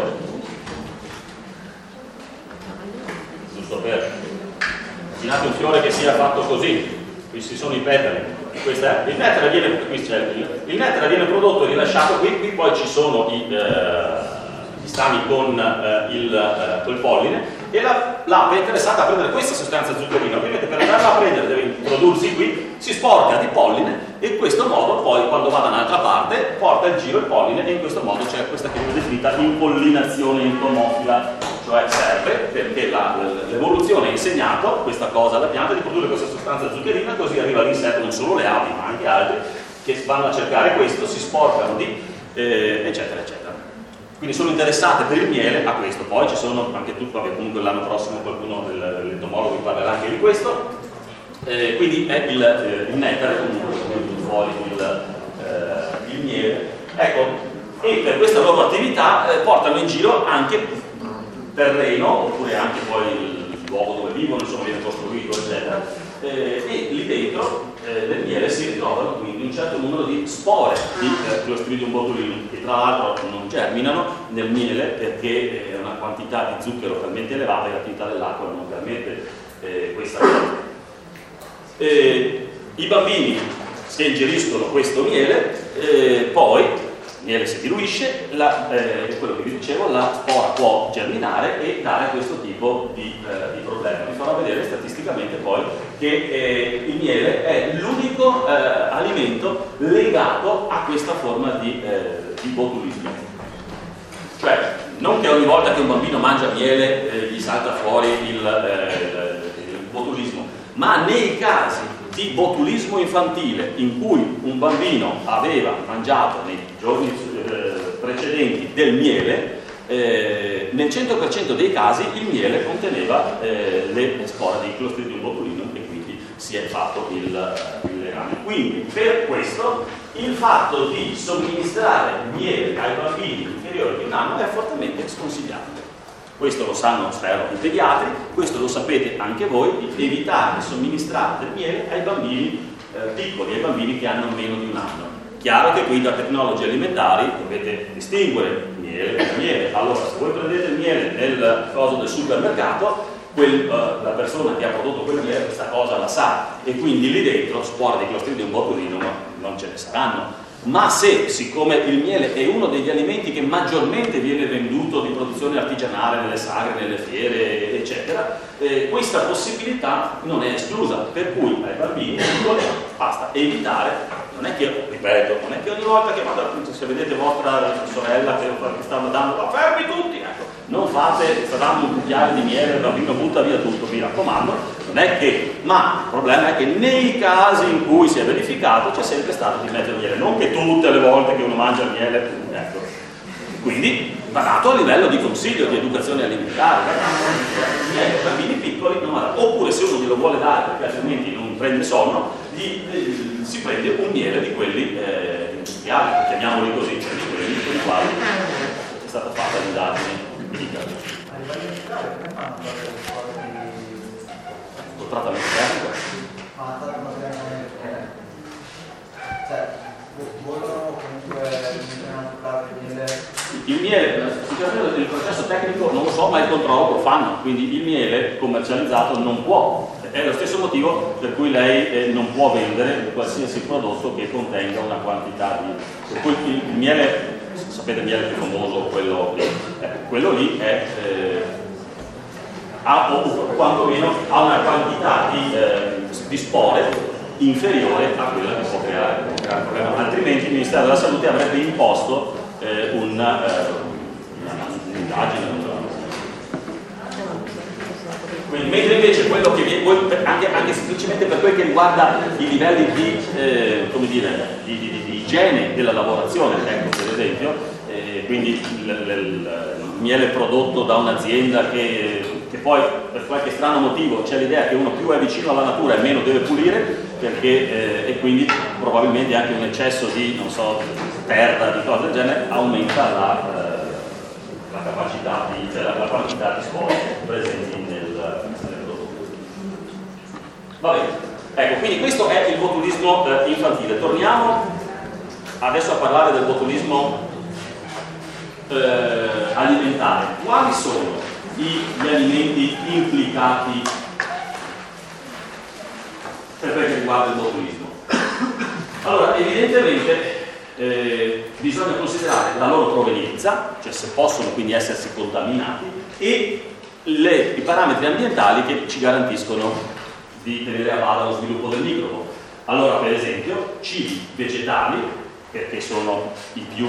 giusto per immaginate un fiore che sia fatto così, qui ci sono i petali, questa, il, nettare viene, qui c'è il, il nettare viene prodotto e rilasciato qui, qui poi ci sono i, eh, gli stami con eh, il, eh, col polline, e la, l'ape è interessata a prendere questa sostanza zuccherina. Ovviamente per andarla a prendere deve introdursi qui, si sporca di polline e in questo modo poi quando va da un'altra parte porta in giro il polline, e in questo modo c'è questa che viene definita impollinazione entomofila, cioè serve perché la, l'evoluzione ha insegnato questa cosa alla pianta di produrre questa sostanza zuccherina, così arriva l'insetto, non solo le api ma anche altri che vanno a cercare questo, si sporcano di eh, eccetera eccetera. Quindi sono interessate per il miele a questo. Poi ci sono anche tutti, vabbè, comunque l'anno prossimo qualcuno dell'entomologo vi parlerà anche di questo. Eh, quindi è il, eh, il nettare, comunque fuori il, eh, il miele. Ecco, e per questa loro attività eh, portano in giro anche terreno, oppure anche poi il luogo dove vivono, insomma viene costruito, eccetera. Eh, e lì dentro eh, nel miele si ritrovano quindi un certo numero di spore di eh, Clostridium botulinum, che tra l'altro non germinano nel miele perché è una quantità di zucchero talmente elevata e l'attività dell'acqua non permette eh, questa cosa. Eh, I bambini che ingeriscono questo miele, eh, poi il miele si diluisce, la, eh, quello che vi dicevo, la spora può germinare e dare questo tipo di, eh, di problema. Vi farò vedere statisticamente poi che eh, il miele è l'unico eh, alimento legato a questa forma di, eh, di botulismo. Cioè, non che ogni volta che un bambino mangia miele eh, gli salta fuori il, eh, il botulismo, ma nei casi di botulismo infantile in cui un bambino aveva mangiato nei giorni eh, precedenti del miele, eh, nel cento per cento dei casi il miele conteneva eh, le spore di Clostridium botulinum e quindi si è fatto il, il legame. Quindi per questo il fatto di somministrare miele ai bambini inferiori di un anno è fortemente sconsigliato. Questo lo sanno, spero, i pediatri, questo lo sapete anche voi, di evitare di somministrare del miele ai bambini eh, piccoli, ai bambini che hanno meno di un anno. Chiaro che qui da tecnologie alimentari dovete distinguere miele da miele. Allora, se voi prendete il miele nel coso del supermercato, quel, uh, la persona che ha prodotto quel miele questa cosa la sa, e quindi lì dentro spore di Clostridium botulinum non ce ne saranno. Ma se, siccome il miele è uno degli alimenti che maggiormente viene venduto di produzione artigianale nelle sagre, nelle fiere, eccetera, eh, questa possibilità non è esclusa, per cui ai bambini basta evitare. Non è che, ripeto, non è che ogni volta che vado, se vedete vostra sorella che stanno dando, fermi tutti, ecco, non fate, sta dando un cucchiaio di miele, il bambino butta via tutto, mi raccomando, non è che, ma il problema è che nei casi in cui si è verificato c'è sempre stato di mettere miele, non che tutte le volte che uno mangia il miele, ecco. Quindi va dato a livello di consiglio, di educazione alimentare, miele per bambini piccoli, non va dato. Oppure se uno glielo vuole dare perché altrimenti non prende sonno, gli, eh, si prende un miele di quelli eh, industriali, chiamiamoli così, cioè di quelli con i quali è stata fatta l'indagine medicale. Col trattamento termico? Ma cioè, vogliono comunque il miele, il processo tecnico non lo so, ma il controllo lo fanno, quindi il miele commercializzato non può, è lo stesso motivo per cui lei eh, non può vendere qualsiasi prodotto che contenga una quantità di... Per cui il, il miele, sapete il miele più famoso, quello, eh, quello lì è eh, ha, o quantomeno ha una quantità di, eh, di spore inferiore a quella che può creare un grande problema, altrimenti il Ministero della Salute avrebbe imposto eh, un, eh, un'indagine. Quindi, mentre invece quello che viene, anche, anche semplicemente per quel che riguarda i livelli di, eh, come dire, di, di, di igiene della lavorazione, ecco, per esempio, eh, quindi il, il, il miele prodotto da un'azienda che, che poi per qualche strano motivo c'è l'idea che uno più è vicino alla natura e meno deve pulire, perché, eh, e quindi probabilmente anche un eccesso di, non so, terra, di cose del genere, aumenta la, eh, la capacità di, cioè la, la quantità di spore presenti nel, nel prodotto. Va bene, ecco, quindi questo è il botulismo eh, infantile. Torniamo adesso a parlare del botulismo eh, alimentare. Quali sono gli alimenti implicati per quel che riguarda il botulismo? Allora, evidentemente eh, bisogna considerare la loro provenienza, cioè se possono quindi essersi contaminati, e le, i parametri ambientali che ci garantiscono di tenere a bada lo sviluppo del microbo. Allora, per esempio, cibi vegetali, perché sono i più,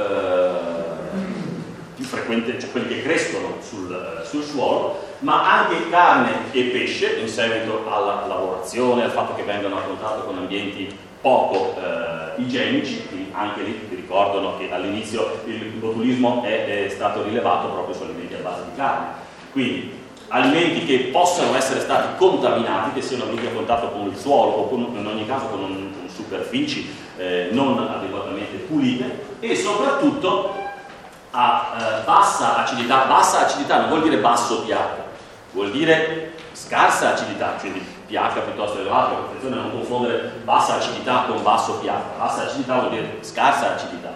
eh, più frequenti, cioè quelli che crescono sul, sul suolo, ma anche carne e pesce in seguito alla lavorazione, al fatto che vengano affrontati con ambienti poco eh, igienici, quindi anche lì ti ricordano che all'inizio il botulismo è, è stato rilevato proprio su alimenti a base di carne. Quindi alimenti che possano essere stati contaminati, che siano venuti a contatto con il suolo o con, in ogni caso con, un, con superfici eh, non adeguatamente pulite, e soprattutto a eh, bassa acidità. Bassa acidità non vuol dire basso pH, vuol dire scarsa acidità, cioè di pH piuttosto elevato. Attenzione a non confondere bassa acidità con basso pH. Bassa acidità vuol dire scarsa acidità,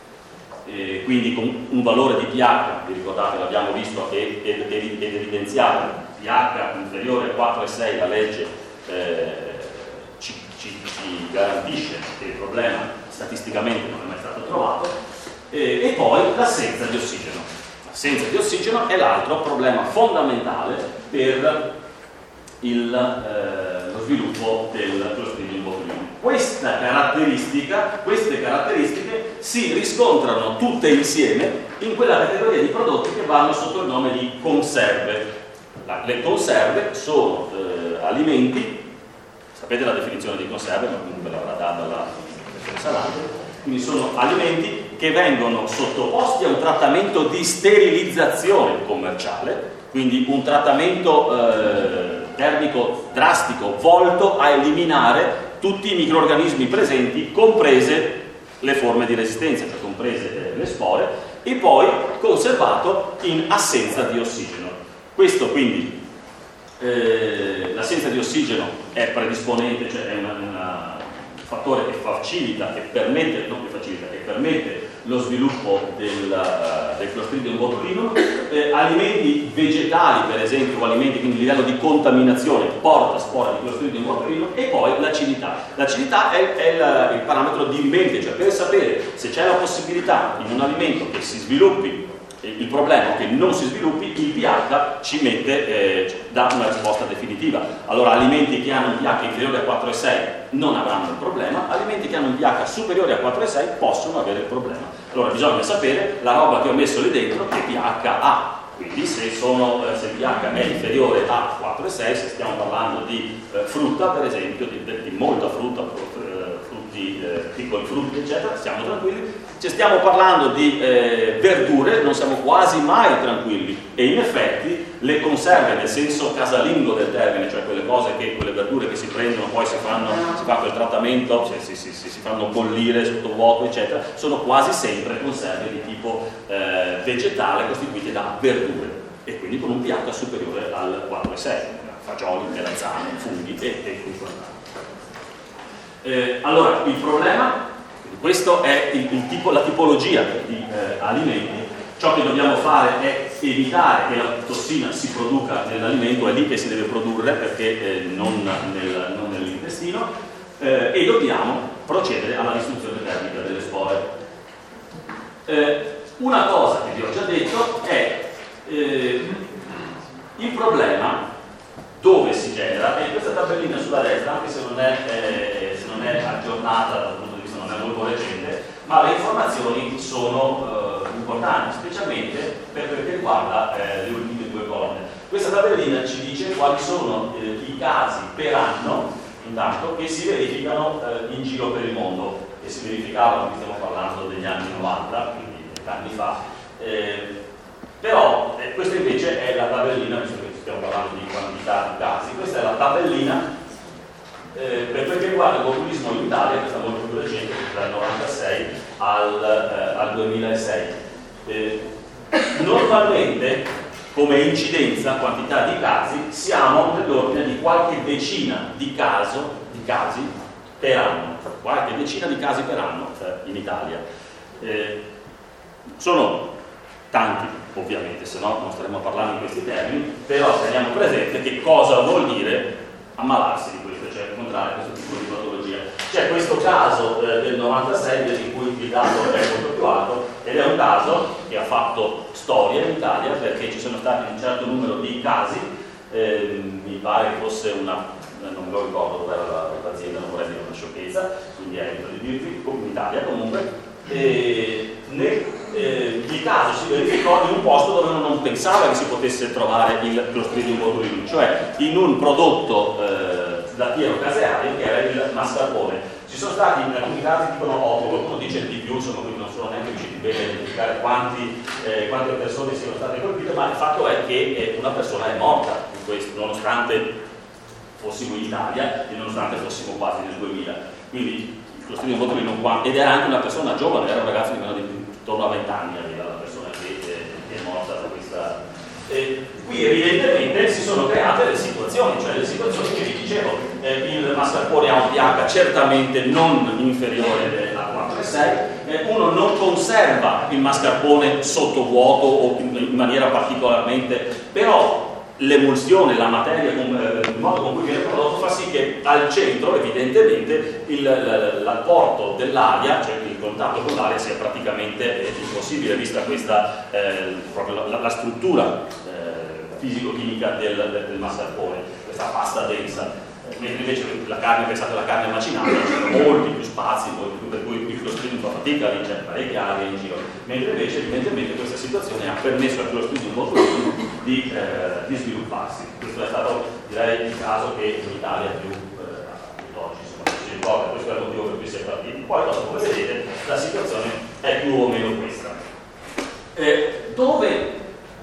e quindi con un valore di pH, vi ricordate, l'abbiamo visto ed, ed, ed evidenziato, pH inferiore a quattro virgola sei, la legge eh, ci, ci, ci garantisce che il problema statisticamente non è mai stato trovato, eh, e poi l'assenza di ossigeno. L'assenza di ossigeno è l'altro problema fondamentale per il, eh, lo sviluppo del Clostridium botulinum. Questa caratteristica, queste caratteristiche si riscontrano tutte insieme in quella categoria di prodotti che vanno sotto il nome di conserve. La, le conserve sono eh, alimenti, sapete la definizione di conserve, ma comunque l'avrà data la professoressa Salante, quindi sono alimenti che vengono sottoposti a un trattamento di sterilizzazione commerciale, quindi un trattamento eh, termico drastico volto a eliminare tutti i microrganismi presenti, comprese le forme di resistenza, cioè comprese le spore, e poi conservato in assenza di ossigeno. Questo quindi, eh, l'assenza di ossigeno è predisponente, cioè è una, una, un fattore che facilita, che permette, non che facilita, che permette lo sviluppo del, del Clostridium botulinum, eh, alimenti vegetali per esempio, o alimenti quindi a livello di contaminazione porta spora di Clostridium botulinum, e poi l'acidità. L'acidità è, è il, il parametro dirimente, cioè per sapere se c'è la possibilità in un alimento che si sviluppi. Il problema è che non si sviluppi, il pH ci mette, eh, dà una risposta definitiva. Allora alimenti che hanno un pH inferiore a quattro virgola sei non avranno il problema, alimenti che hanno un pH superiore a quattro virgola sei possono avere il problema. Allora bisogna sapere la roba che ho messo lì dentro che pH ha. Quindi se, sono, se il pH è inferiore a quattro virgola sei, se stiamo parlando di eh, frutta per esempio, di, di molta frutta, eh, frutti, eh, piccoli frutti eccetera, siamo tranquilli. Se stiamo parlando di eh, verdure non siamo quasi mai tranquilli, e in effetti le conserve nel senso casalingo del termine, cioè quelle cose che, quelle verdure che si prendono, poi si, fanno, si fa quel trattamento, cioè si, si, si, si fanno bollire sotto vuoto eccetera, sono quasi sempre conserve di tipo eh, vegetale costituite da verdure, e quindi con un pH superiore al quattro virgola sei, fagioli, melanzane, funghi e, e così via. Eh, allora il problema, questo è il, il tipo, la tipologia di eh, alimenti. Ciò che dobbiamo fare è evitare che la tossina si produca nell'alimento, è lì che si deve produrre, perché eh, non, nel, non nell'intestino, eh, e dobbiamo procedere alla distruzione termica delle spore. Eh, una cosa che vi ho già detto è eh, il problema dove si genera, e questa tabellina sulla destra, anche se non è, eh, se non è aggiornata dal punto di vista, non è molto recente, ma le informazioni sono eh, importanti, specialmente per quel che riguarda eh, le ultime due colonne. Questa tabellina ci dice quali sono eh, i casi per anno, intanto, che si verificano eh, in giro per il mondo, e si verificavano, qui stiamo parlando degli anni novanta, quindi anni fa, eh, però eh, questa invece è la tabellina, visto che stiamo parlando di quantità di casi, questa è la tabellina Eh, per quel che riguarda il botulismo in Italia, questa è molto più recente, dal novantasei al, eh, al duemilasei. Eh, normalmente, come incidenza, quantità di casi, siamo nell'ordine di qualche decina di, caso, di casi per anno, qualche decina di casi per anno eh, in Italia. Eh, sono tanti, ovviamente, se no non staremmo parlando in questi termini, però teniamo presente che cosa vuol dire ammalarsi di questo, cioè incontrare questo tipo di patologia. C'è questo caso eh, del novantasei di cui il dato è molto più alto, ed è un caso che ha fatto storia in Italia, perché ci sono stati un certo numero di casi, eh, mi pare che fosse una, non me lo ricordo dove era l'azienda, non vorrei dire una sciocchezza, quindi è di dirvi, in Italia comunque, e nel, eh, il caso si verificò in un posto dove non pensava che si potesse trovare il Clostridium botulinum, cioè in un prodotto eh, da Piero Caseari che era il mascarpone. Ci sono stati in alcuni casi, dicono otto, qualcuno dice di più, insomma, quindi non sono neanche riusciti bene a identificare quanti, eh, quante persone siano state colpite, ma il fatto è che eh, una persona è morta in questo, nonostante fossimo in Italia e nonostante fossimo quasi nel duemila. Quindi Clostridium botulinum qua, ed era anche una persona giovane, era un ragazzo di meno di intorno a venti anni, aveva la persona che, eh, che è morta da questa. Eh, qui evidentemente si sono create le situazioni, cioè le situazioni che vi dicevo, eh, il mascarpone ha un pH certamente non inferiore a quattro virgola sei, eh, uno non conserva il mascarpone sotto vuoto o in, in maniera particolarmente, però l'emulsione, la materia, il modo con cui viene prodotto fa sì che al centro evidentemente l'apporto dell'aria, cioè il contatto con l'aria, sia praticamente impossibile, vista questa eh, proprio la, la struttura eh, fisico-chimica del, del, del mascarpone, questa pasta densa. Mentre invece la carne, pensate alla carne macinata, c'è molti più spazi, molti più, per cui il Clostridium fa fatica, lì c'è parecchia aria in giro, mentre invece evidentemente questa situazione ha permesso al Clostridium botulinum di, eh, di svilupparsi. Questo è stato, direi, il caso che in Italia più eh, oggi insomma, si ricorda, questo è il motivo per cui si è partiti. Poi dopo, come vedete, la situazione è più o meno questa. Eh, dove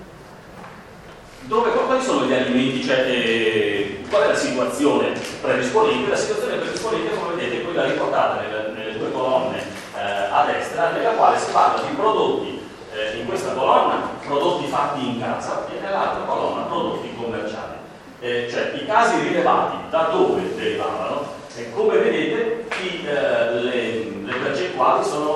Dove, quali sono gli alimenti, cioè eh, qual è la situazione predisponibile? La situazione predisponibile, come vedete, è quella riportata nelle, nelle due colonne eh, a destra, nella quale si parla di prodotti, eh, in questa colonna prodotti fatti in casa e nell'altra colonna prodotti commerciali. Eh, cioè i casi rilevati da dove derivavano, e come vedete i, eh, le, le percentuali sono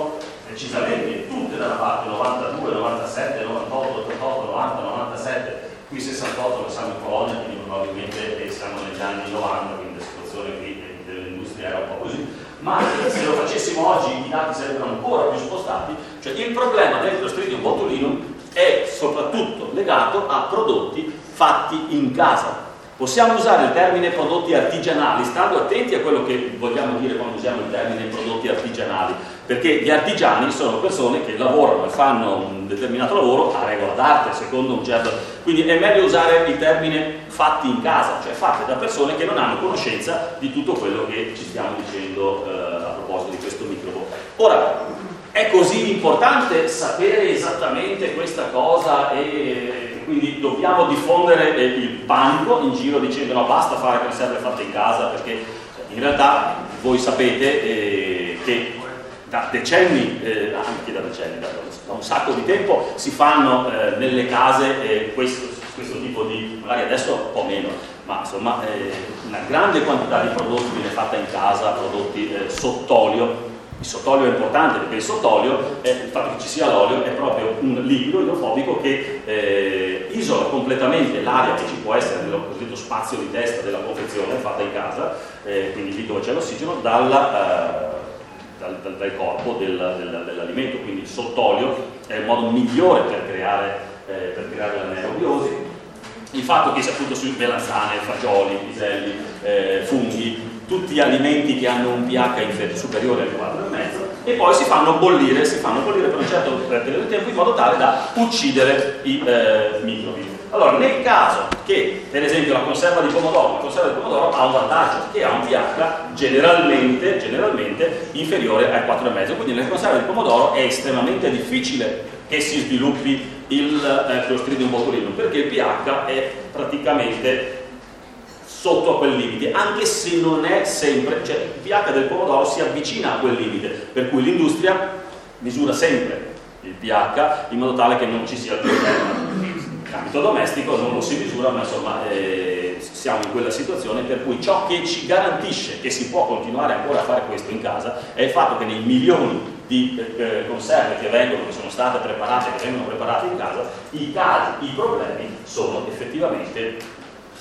decisamente tutte dalla parte novantadue, novantasette, novantotto, ottantotto, novanta, novantasette, qui sessantotto lo siamo in Polonia, quindi probabilmente siamo negli anni novanta, quindi la situazione qui dell'industria era un po' così, ma se lo facessimo oggi i dati sarebbero ancora più spostati. Cioè il problema del Clostridium botulinum è soprattutto legato a prodotti fatti in casa. Possiamo usare il termine prodotti artigianali, stando attenti a quello che vogliamo dire quando usiamo il termine prodotti artigianali, perché gli artigiani sono persone che lavorano e fanno un determinato lavoro a regola d'arte, secondo un certo... Quindi è meglio usare il termine fatti in casa, cioè fatti da persone che non hanno conoscenza di tutto quello che ci stiamo dicendo eh, a proposito di questo microbo. Ora, è così importante sapere esattamente questa cosa e quindi dobbiamo diffondere eh, il panico in giro dicendo no, basta fare conserve fatte in casa, perché in realtà voi sapete eh, che da decenni, eh, anche da decenni, da, da un sacco di tempo si fanno eh, nelle case eh, questo, questo tipo di, magari adesso un po' meno, ma insomma eh, una grande quantità di prodotti viene fatta in casa, prodotti eh, sott'olio. Il sott'olio è importante perché il sott'olio, eh, il fatto che ci sia l'olio, è proprio un liquido idrofobico che eh, isola completamente l'aria che ci può essere nello cosiddetto spazio di testa della confezione fatta in casa, eh, quindi lì dove c'è l'ossigeno, dalla, eh, dal, dal, dal corpo del, del, dell'alimento. Quindi il sott'olio è il modo migliore per creare, eh, per creare l'anaerobiosi. Il fatto che sia appunto su melanzane, fagioli, piselli, eh, funghi, tutti gli alimenti che hanno un pH superiore al quattro virgola cinque e poi si fanno bollire, si fanno bollire per un certo periodo di tempo in modo tale da uccidere i eh, microbi. Allora, nel caso che, per esempio, la conserva di pomodoro, la conserva di pomodoro ha un vantaggio, che ha un pH generalmente, generalmente inferiore al quattro virgola cinque, quindi nelle conserve di pomodoro è estremamente difficile che si sviluppi il eh, Clostridium botulinum, perché il pH è praticamente sotto a quel limite, anche se non è sempre, cioè il pH del pomodoro si avvicina a quel limite, per cui l'industria misura sempre il pH in modo tale che non ci sia il problema. In ambito domestico non lo si misura, ma insomma eh, siamo in quella situazione per cui ciò che ci garantisce che si può continuare ancora a fare questo in casa è il fatto che nei milioni di eh, conserve che vengono, che sono state preparate, che vengono preparate in casa, i casi, i problemi sono effettivamente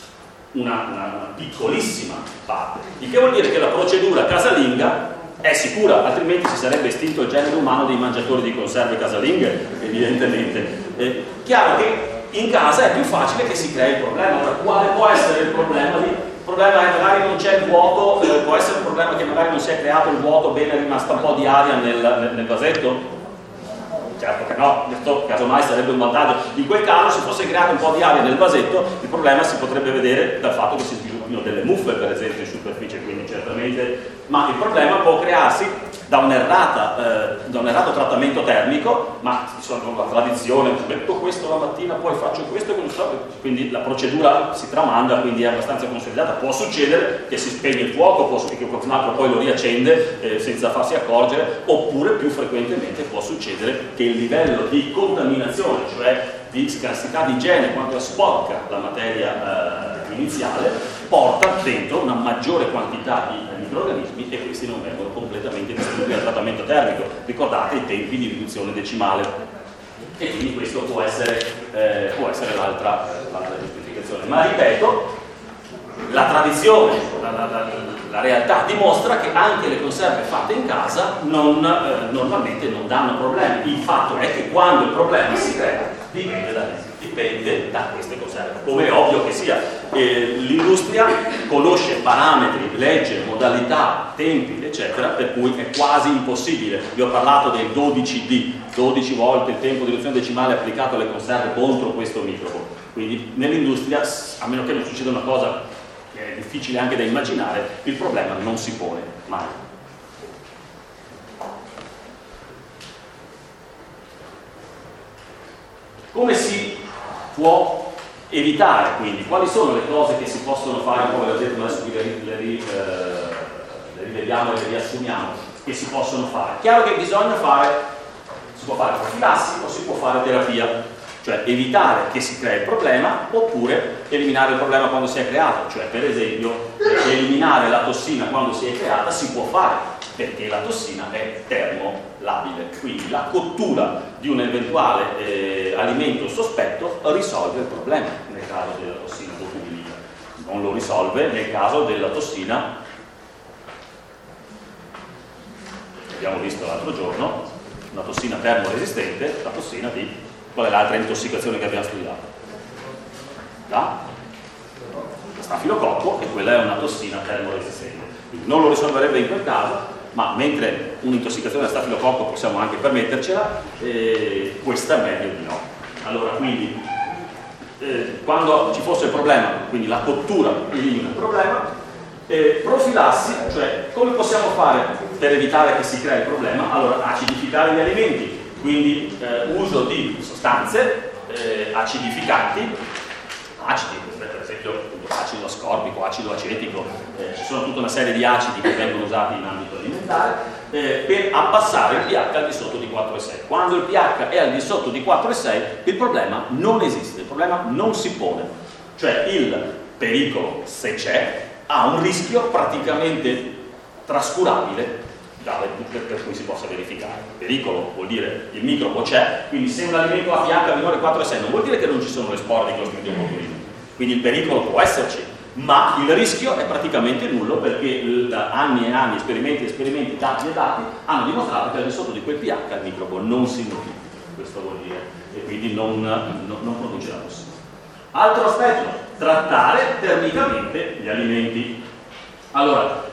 Una, una piccolissima parte, il che vuol dire che la procedura casalinga è sicura, altrimenti si sarebbe estinto il genere umano dei mangiatori di conserve casalinghe, evidentemente. Eh, chiaro che in casa è più facile che si crei il problema. Ora, quale può essere il problema? Il problema è che magari non c'è il vuoto, eh, può essere un problema che magari non si è creato il vuoto bene, è rimasta un po' di aria nel, nel, nel vasetto? Certo che no, questo casomai sarebbe un vantaggio. In quel caso, se fosse creato un po' di aria nel vasetto, il problema si potrebbe vedere dal fatto che si sviluppino delle muffe, per esempio, in superficie, quindi certamente. Ma il problema può crearsi da un, errata, eh, da un errato trattamento termico, ma insomma, la tradizione, metto questo la mattina, poi faccio questo, quindi la procedura si tramanda, quindi è abbastanza consolidata. Può succedere che si spegne il fuoco, può che qualcun altro poi lo riaccende eh, senza farsi accorgere, oppure più frequentemente può succedere che il livello di contaminazione, cioè di scarsità di igiene, quanto è sporca la materia eh, iniziale, porta dentro una maggiore quantità di microrganismi e questi non vengono completamente distrutti dal trattamento termico. Ricordate i tempi di riduzione decimale. E quindi questo può essere, eh, può essere l'altra, l'altra giustificazione. Ma ripeto, la tradizione, la, la, la, la realtà dimostra che anche le conserve fatte in casa non, eh, normalmente non danno problemi. Il fatto è che quando il problema si crea dipende da, dipende da queste conserve. Come è ovvio che sia, eh, l'industria conosce parametri, legge, modalità, tempi, eccetera, per cui è quasi impossibile. Vi ho parlato del dodici D, dodici volte il tempo di riduzione decimale applicato alle conserve contro questo microbo. Quindi nell'industria, a meno che non succeda una cosa che è difficile anche da immaginare, il problema non si pone mai. Come si può evitare, quindi? Quali sono le cose che si possono fare, come l'ho detto, adesso le, le, le, le rivediamo e le riassumiamo, che si possono fare? Chiaro che bisogna fare, si può fare profilassi o si può fare terapia, cioè evitare che si crei il problema oppure eliminare il problema quando si è creato, cioè per esempio eliminare la tossina quando si è creata si può fare. perché la tossina è termolabile, quindi la cottura di un eventuale eh, alimento sospetto risolve il problema nel caso della tossina botulinica, non lo risolve nel caso della tossina, abbiamo visto l'altro giorno, una tossina termoresistente, la tossina di, qual è l'altra intossicazione che abbiamo studiato? Da stafilococco, e quella è una tossina termoresistente. Quindi non lo risolverebbe in quel caso, ma mentre un'intossicazione da stafilococco possiamo anche permettercela, eh, questa è meglio di no. Allora, quindi, eh, quando ci fosse il problema, quindi la cottura elimina il problema, eh, profilassi, cioè come possiamo fare per evitare che si crei il problema? Allora, acidificare gli alimenti, quindi eh, uso di sostanze eh, acidificanti, acidi, per esempio acido ascorbico, acido acetico, eh, ci sono tutta una serie di acidi che vengono usati in ambito alimentare eh, per abbassare il pH al di sotto di quattro virgola sei. Quando il pH è al di sotto di quattro virgola sei il problema non esiste, il problema non si pone, cioè il pericolo, se c'è, ha un rischio praticamente trascurabile per cui si possa verificare. Il pericolo vuol dire il microbo c'è, quindi se un alimento ha pH minore quattro virgola sei non vuol dire che non ci sono le spore di Clostridium botulinum, quindi il pericolo può esserci, ma il rischio è praticamente nullo, perché da anni e anni, esperimenti e esperimenti, dati e dati hanno dimostrato che al di sotto di quel pH il microbo non si moltiplica, questo vuol dire, e quindi non, non, non produce la tossina. Altro aspetto, trattare termicamente gli alimenti. Allora,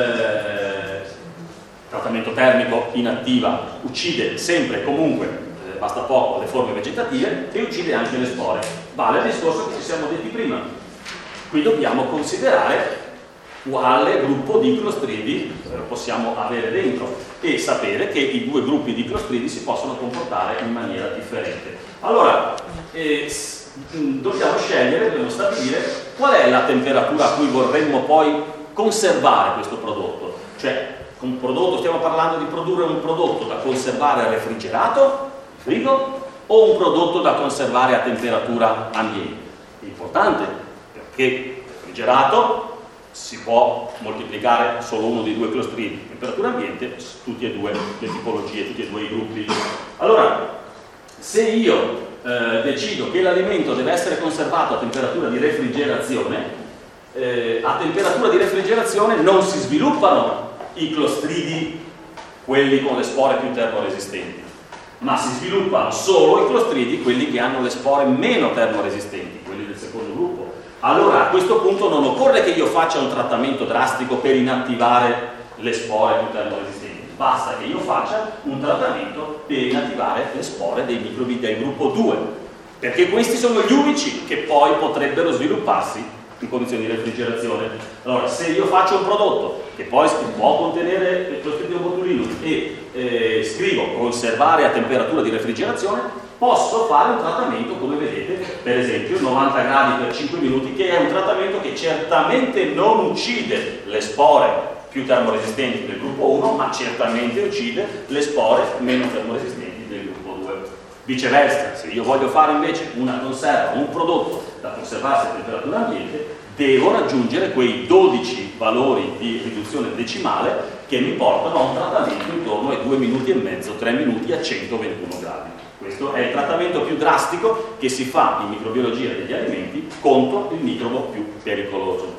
eh, trattamento termico in attiva uccide sempre e comunque, eh, basta poco, le forme vegetative e uccide anche le spore. Vale il discorso che ci siamo detti prima. Qui dobbiamo considerare quale gruppo di clostridi eh, possiamo avere dentro e sapere che i due gruppi di clostridi si possono comportare in maniera differente. Allora, eh, dobbiamo scegliere, dobbiamo stabilire qual è la temperatura a cui vorremmo poi conservare questo prodotto. Cioè, un prodotto, stiamo parlando di produrre un prodotto da conservare refrigerato, frigo, o un prodotto da conservare a temperatura ambiente. È importante, perché il refrigerato si può moltiplicare solo uno dei due clostridi, temperatura ambiente, tutti e due le tipologie, tutti e due i gruppi. Allora, se io eh, decido che l'alimento deve essere conservato a temperatura di refrigerazione, eh, a temperatura di refrigerazione non si sviluppano i clostridi, quelli con le spore più termoresistenti, ma si sviluppano solo i clostridi, quelli che hanno le spore meno termoresistenti, quelli del secondo gruppo. Allora a questo punto non occorre che io faccia un trattamento drastico per inattivare le spore più termoresistenti, basta che io faccia un trattamento per inattivare le spore dei microbi del gruppo due, perché questi sono gli unici che poi potrebbero svilupparsi in condizioni di refrigerazione. Allora, se io faccio un prodotto che poi può contenere il Clostridium botulinum e eh, scrivo conservare a temperatura di refrigerazione, posso fare un trattamento, come vedete, per esempio novanta gradi per cinque minuti, che è un trattamento che certamente non uccide le spore più termoresistenti del gruppo uno, ma certamente uccide le spore meno termoresistenti del gruppo due. Viceversa, se io voglio fare invece una conserva, un prodotto da conservarsi a temperatura ambiente, devo raggiungere quei dodici valori di riduzione decimale che mi portano a un trattamento intorno ai due minuti e mezzo, tre minuti a centoventuno gradi. Questo è il trattamento più drastico che si fa in microbiologia degli alimenti contro il microbo più pericoloso.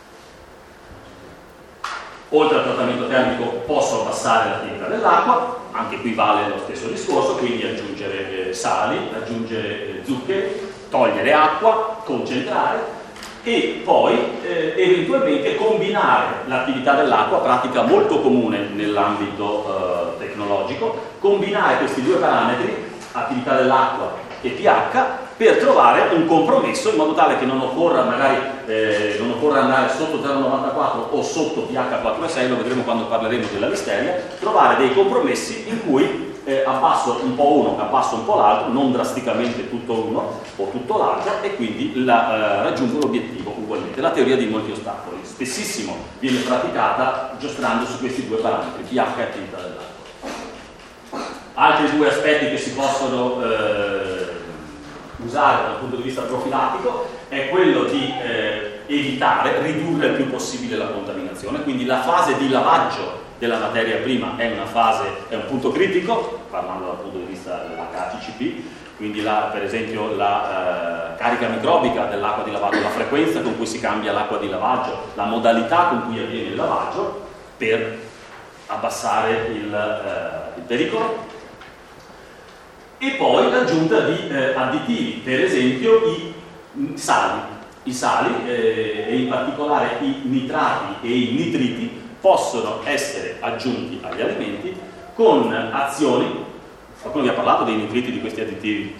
Oltre al trattamento termico posso abbassare l'attività dell'acqua, anche qui vale lo stesso discorso, quindi aggiungere eh, sali, aggiungere eh, zuccheri, togliere acqua, concentrare e poi eh, eventualmente combinare l'attività dell'acqua, pratica molto comune nell'ambito eh, tecnologico, combinare questi due parametri, attività dell'acqua e pH, per trovare un compromesso in modo tale che non occorra magari eh, non occorra andare sotto zero virgola novantaquattro o sotto pH quattro virgola sei, lo vedremo quando parleremo della listeria, trovare dei compromessi in cui eh, abbasso un po' uno, abbasso un po' l'altro, non drasticamente tutto uno o tutto l'altro, e quindi la, eh, raggiungo l'obiettivo ugualmente. La teoria di molti ostacoli spessissimo viene praticata giostrando su questi due parametri, pH e attività dell'acqua. Altri due aspetti che si possono eh, usare dal punto di vista profilattico è quello di eh, evitare, ridurre il più possibile la contaminazione, quindi la fase di lavaggio della materia prima è una fase, è un punto critico, parlando dal punto di vista della K C C P, quindi la, per esempio la eh, carica microbica dell'acqua di lavaggio, la frequenza con cui si cambia l'acqua di lavaggio, la modalità con cui avviene il lavaggio per abbassare il, eh, il pericolo. E poi l'aggiunta di eh, additivi, per esempio i sali, i sali eh, e in particolare i nitrati e i nitriti possono essere aggiunti agli alimenti con azioni. Qualcuno vi ha parlato dei nitriti, di questi additivi?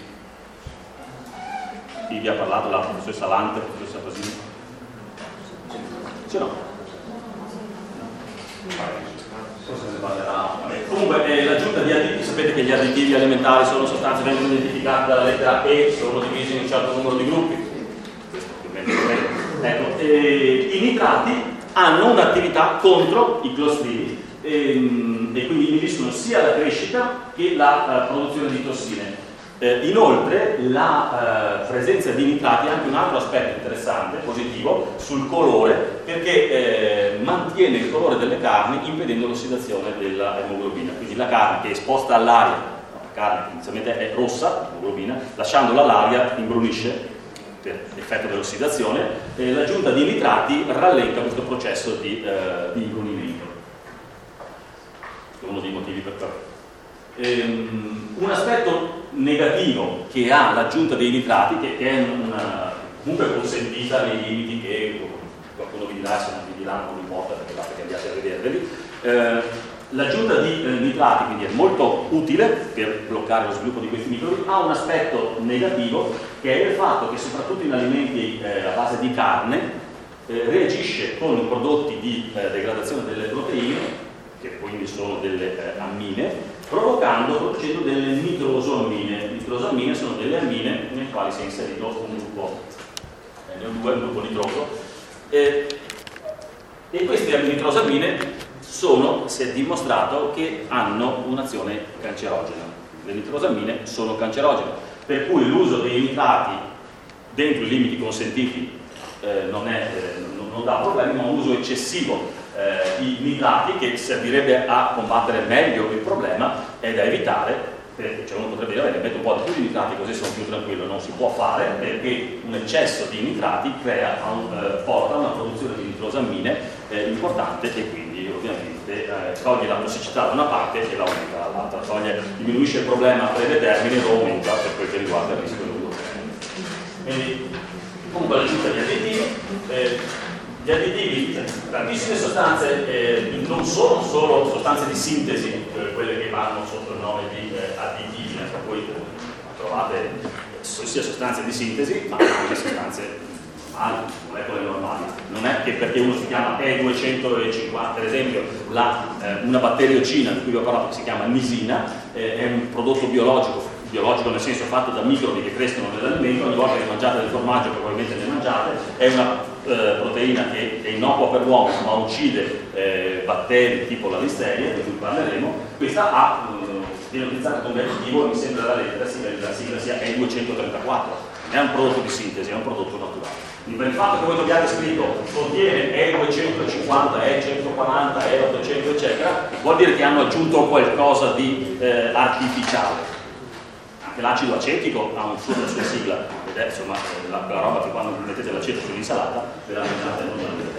Chi vi ha parlato? La professoressa Salante, la professoressa Pasini? Sì o no? Forse ne parlerà. Comunque eh, l'aggiunta di additivi, sapete che gli additivi alimentari sono sostanze che vengono identificate dalla lettera E, sono divisi in un certo numero di gruppi. Ecco, eh, i nitrati hanno un'attività contro i clostridi ehm, e quindi inibiscono sia la crescita che la uh, produzione di tossine. Eh, inoltre la uh, presenza di nitrati ha anche un altro aspetto interessante, positivo, sul colore, perché eh, mantiene il colore delle carni impedendo l'ossidazione della emoglobina. Quindi la carne che è esposta all'aria, no, la carne inizialmente è rossa, l'emoglobina, lasciandola all'aria imbrunisce per effetto dell'ossidazione, eh, l'aggiunta di nitrati rallenta questo processo di, eh, di imbrunimento. È uno dei motivi per cui. Ehm, un aspetto negativo che ha l'aggiunta dei nitrati, che, che è una, comunque consentita nei limiti che qualcuno vi dirà, se non vi dirà non importa perché basta che andiate a vederveli, eh, l'aggiunta di eh, nitrati quindi è molto utile per bloccare lo sviluppo di questi microbi. Ha un aspetto negativo che è il fatto che soprattutto in alimenti eh, a base di carne eh, reagisce con i prodotti di eh, degradazione delle proteine, che quindi sono delle eh, ammine, provocando, producendo delle nitrosamine. Le nitrosamine sono delle ammine nelle quali si è inserito un gruppo eh, N O due, un gruppo nitroso, eh, e queste nitrosamine sono, si è dimostrato che hanno un'azione cancerogena. Le nitrosamine sono cancerogene, per cui l'uso dei nitrati dentro i limiti consentiti eh, non, è, eh, non, non dà problemi, ma un uso eccessivo eh, di nitrati, che servirebbe a combattere meglio il problema, è da evitare. Perché cioè uno potrebbe dire, vabbè, metto un po' di più di nitrati così sono più tranquillo. Non si può fare, perché un eccesso di nitrati crea, un, eh, porta a una produzione di nitrosamine eh, importante, e quindi ovviamente eh, toglie la tossicità da una parte e l'aumenta dall'altra, toglie, diminuisce il problema a breve termine e lo aumenta per quel che riguarda il rischio lungo termine. Quindi comunque l'aggiunta di additivi, eh, gli additivi, tantissime sostanze eh, non sono solo sostanze di sintesi, eh, quelle che vanno sotto il nome di eh, additivi, per cui trovate sia sostanze di sintesi ma anche sostanze normali, molecole normali. Non è che perché uno si chiama E duecentocinquanta, per esempio la, eh, una batteriocina di cui vi ho parlato, che si chiama nisina, eh, è un prodotto biologico, biologico nel senso fatto da microbi che crescono nell'alimento. Ogni volta che mangiate del formaggio, probabilmente ne mangiate, è una eh, proteina che è innocua per l'uomo ma uccide eh, batteri tipo la listeria, di cui parleremo. Questa ha, eh, viene utilizzata come additivo, mi sembra la lettera, la sigla sia E duecentotrentaquattro, è un prodotto di sintesi, è un prodotto naturale. Quindi per il fatto che voi abbiate scritto contiene E duecentocinquanta, E centoquaranta, E ottocento eccetera, vuol dire che hanno aggiunto qualcosa di eh, artificiale. L'acido acetico ha un suo, una sua sigla, ed è insomma la, la roba che quando mettete l'aceto sull'insalata ve la mangiate e non la vedete.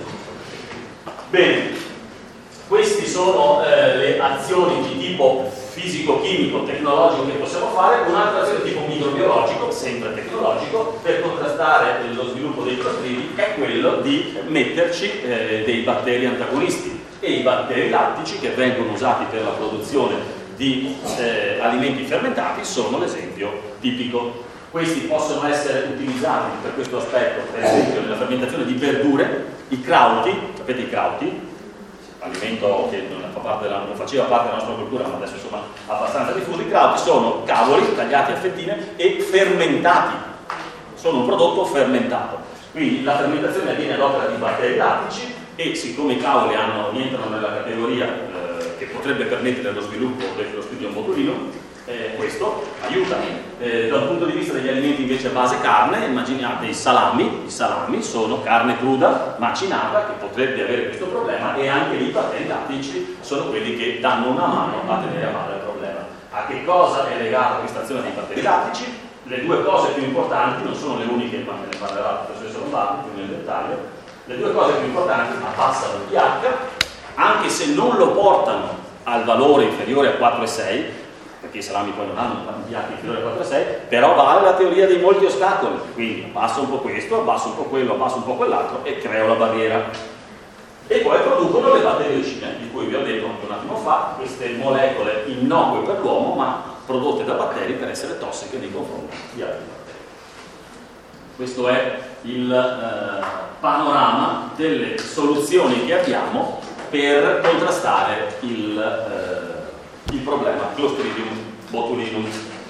Bene, queste sono eh, le azioni di tipo fisico-chimico, tecnologico che possiamo fare. Un'altra azione di tipo microbiologico, sempre tecnologico, per contrastare lo sviluppo dei clostridi è quello di metterci eh, dei batteri antagonisti, e i batteri lattici che vengono usati per la produzione di eh, alimenti fermentati sono l'esempio tipico. Questi possono essere utilizzati per questo aspetto, per esempio nella fermentazione di verdure. I crauti, sapete i crauti? Alimento che non, fa parte della, non faceva parte della nostra cultura, ma adesso insomma abbastanza diffuso. I crauti sono cavoli tagliati a fettine e fermentati, sono un prodotto fermentato. Quindi la fermentazione avviene ad opera di batteri lattici, e siccome i cavoli hanno, rientrano nella categoria eh, che potrebbe permettere lo sviluppo del Clostridium botulino, Eh, questo aiuta. Eh, dal punto di vista degli alimenti invece a base carne, immaginate i salami, i salami sono carne cruda macinata che potrebbe avere questo problema, e anche i batteri lattici sono quelli che danno una mano a tenere a bada il problema. A che cosa è legata questa azione dei batteri lattici? Le due cose più importanti, non sono le uniche, ma me ne parlerà il professor Lombardi più nel dettaglio. Le due cose più importanti: abbassano il pH, anche se non lo portano al valore inferiore a quattro virgola sei, perché i salami poi non hanno un pH inferiore a quattro virgola sei, però vale la teoria dei molti ostacoli, quindi abbasso un po' questo, abbasso un po' quello, abbasso un po' quell'altro e creo la barriera. E poi producono le batteriocine, di cui vi ho detto anche un attimo fa, queste molecole innocue per l'uomo, ma prodotte da batteri per essere tossiche nei confronti di altri batteri. Questo è il eh, panorama delle soluzioni che abbiamo per contrastare il, eh, il problema Clostridium botulinum.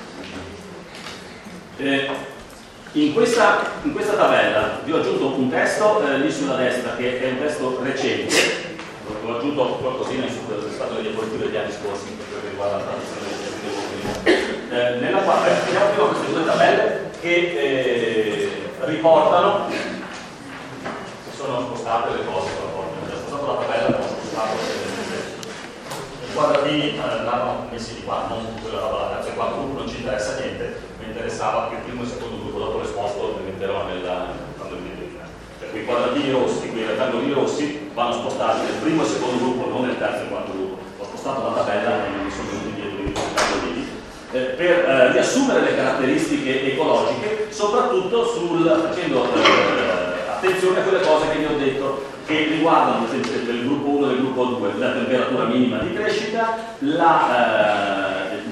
Eh, in, questa, in questa tabella vi ho aggiunto un testo eh, lì sulla destra, che è un testo recente. Ho aggiunto qualcosina sul stato delle diapositive degli anni scorsi per quello che riguarda la traduzione degli botulinum, eh, nella quale vediamo prima queste due tabelle che eh, riportano, si sono spostate le cose, ho spostato la tabella, ho spostato i quadratini, eh, l'hanno messi di qua, non quella roba, la terza e quarto gruppo non ci interessa niente, mi interessava che il primo e il secondo gruppo, dopo l'esposto li metterò nella, quando li metto in finale. Per cui i quadratini rossi, quei rettangoli rossi vanno spostati nel primo e secondo gruppo, non nel terzo e quarto gruppo. Ho spostato la tabella e non mi sono venuti dietro i rettangoli eh, per eh, riassumere le caratteristiche ecologiche, soprattutto sul, facendo eh, attenzione a quelle cose che vi ho detto, che riguardano del gruppo uno e del gruppo due, la temperatura minima di crescita, la, eh,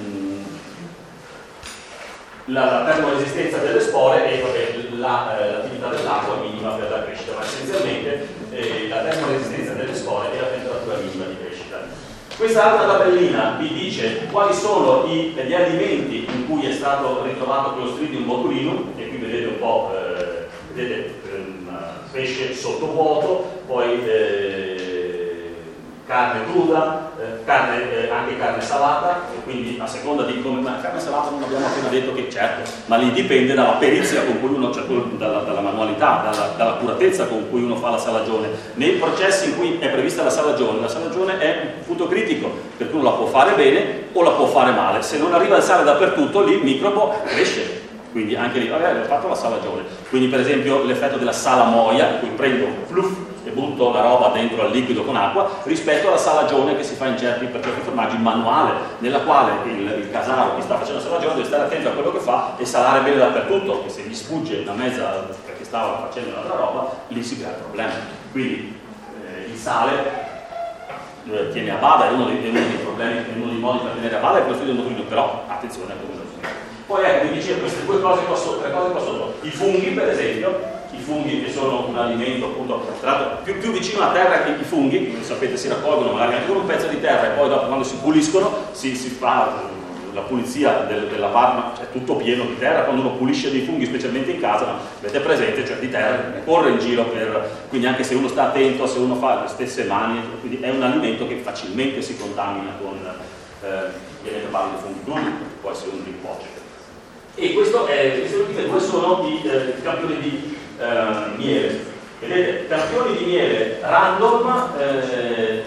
la, la termoresistenza delle spore e vabbè, la, eh, l'attività dell'acqua minima per la crescita, ma essenzialmente eh, la termoresistenza delle spore e la temperatura minima di crescita. Questa altra tabellina vi dice quali sono i, gli alimenti in cui è stato ritrovato Clostridium botulinum, e qui vedete un po', eh, vedete, pesce sottovuoto, poi eh, carne cruda, eh, carne, eh, anche carne salata, e quindi a seconda di come, ma carne salata non abbiamo appena detto che certo, ma lì dipende dalla perizia con cui uno, cioè dalla, dalla manualità, dalla, dall'accuratezza con cui uno fa la salagione. Nei processi in cui è prevista la salagione, la salagione è un punto critico, per cui uno la può fare bene o la può fare male. Se non arriva il sale dappertutto, lì il microbo cresce. Quindi anche lì, vabbè, ho fatto la salagione. Quindi per esempio l'effetto della salamoia, in cui prendo fluff e butto la roba dentro al liquido con acqua, rispetto alla salagione che si fa in certi, per certi formaggi manuale, nella quale il, il casaro che sta facendo la salagione deve stare attento a quello che fa e salare bene dappertutto, che se gli sfugge una mezza perché stava facendo un'altra roba, lì si crea il problema. Quindi eh, il sale eh, tiene a bada, è uno dei, è uno dei problemi, è uno dei modi per tenere a bada è questo del motorino, però attenzione a come lo si. Poi ecco, vi dicevo queste due cose qua sotto, tre cose qua sotto. I funghi, per esempio, i funghi che sono un alimento appunto, tra l'altro più, più vicino alla terra che i funghi, come sapete si raccolgono magari anche con un pezzo di terra e poi dopo quando si puliscono si, si fa la pulizia del, della parma, cioè tutto pieno di terra, quando uno pulisce dei funghi specialmente in casa, no? Avete presente, cioè di terra corre in giro per, quindi anche se uno sta attento, se uno fa le stesse mani, quindi è un alimento che facilmente si contamina con, eh, ovviamente parlo di funghi crudi, può essere un rinpoggio. E questo è, queste ultime due sono i eh, campioni di eh, miele. Vedete, campioni di miele random, eh,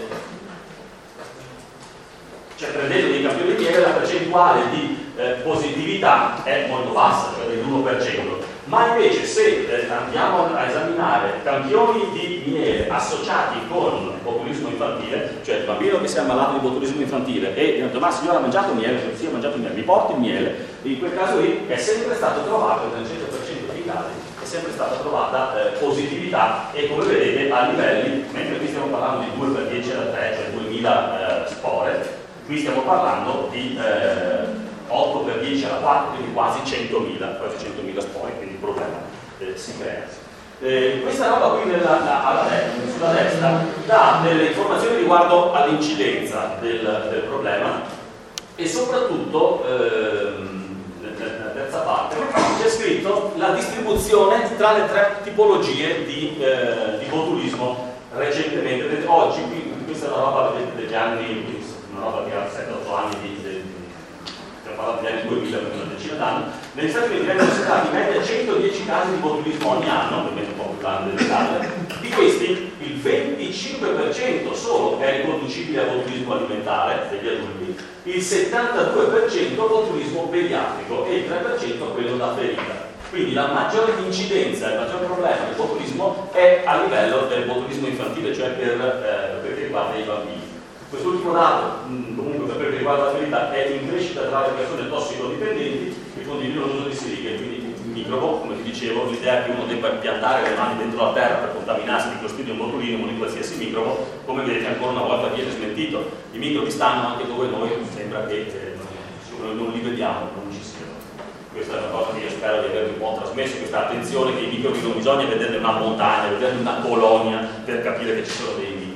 cioè prendendo dei campioni di miele la percentuale di eh, positività è molto bassa, cioè dell'uno per cento. Ma invece se eh, andiamo a esaminare campioni di miele associati con botulismo infantile, cioè il bambino che si è ammalato di botulismo infantile e ha detto ma signora ha mangiato miele, sì ha mangiato miele, mi porti il miele, in quel caso lì è sempre stato trovato nel cento per cento dei casi, è sempre stata trovata eh, positività e come vedete a livelli, mentre qui stiamo parlando di due per dieci alla tre, cioè duemila eh, spore, qui stiamo parlando di eh, otto per dieci alla quattro, quindi quasi centomila, quasi centomila spore, quindi il problema eh, si crea. Eh, questa roba qui nella, la, alla destra, sulla destra dà delle informazioni riguardo all'incidenza del, del problema e soprattutto ehm, nella terza parte c'è scritto la distribuzione tra le tre tipologie di, eh, di botulismo recentemente. Oggi, qui, questa è una roba degli anni, una roba che ha sette otto anni di, di parlato degli anni duemila, per una decina d'anni, negli Stati Uniti vengono segnalati in media centodieci casi di botulismo ogni anno, per me un po' più grande dell'Italia. Di questi il venticinque per cento solo è riconducibile a botulismo alimentare degli adulti, il settantadue per cento a botulismo pediatrico e il tre per cento a quello da ferita. Quindi la maggiore incidenza, il maggior problema del botulismo è a livello del botulismo infantile, cioè per, eh, per riguarda i bambini. Quest'ultimo dato, mh, comunque per quello che riguarda la ferita, è in crescita tra le persone tossicodipendenti che condividono l'uso di siringhe, quindi il microbo, come vi dicevo, l'idea che uno debba piantare le mani dentro la terra per contaminarsi di Clostridium botulinum o di qualsiasi microbo, come vedete ancora una volta viene smentito. I microbi stanno anche dove noi sembra che eh, non, non li vediamo, non ci siano. Questa è una cosa che io spero di avervi un po' trasmesso, questa attenzione che i microbi non bisogna vederne una montagna, vederne una colonia per capire che ci sono dei microbi.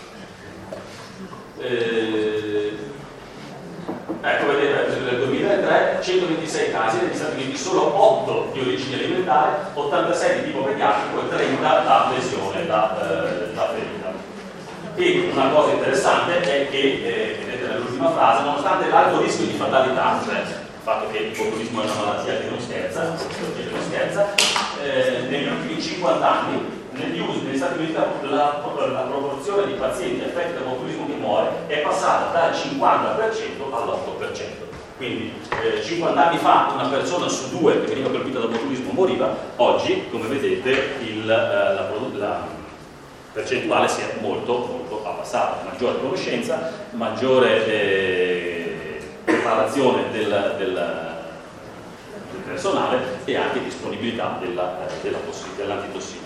Eh, ecco, vedete, per esempio nel duemilatré centoventisei casi, negli Stati Uniti solo otto di origine alimentare, ottantasei di tipo pediatrico e trenta da lesione, da, eh, da ferita. E una cosa interessante è che, eh, vedete nell'ultima frase, nonostante l'alto rischio di fatalità, cioè il fatto che il botulismo è una malattia che non scherza, che non scherza eh, negli ultimi cinquanta anni negli usi negli Stati Uniti la, la, la proporzione di pazienti affetti da botulismo che muore è passata dal cinquanta per cento all'otto per cento. Quindi eh, cinquanta anni fa una persona su due che veniva colpita da botulismo moriva, oggi come vedete il, eh, la, la percentuale si è molto molto abbassata, maggiore conoscenza, maggiore eh, preparazione del, del, del personale e anche disponibilità della, della dell'antitossina.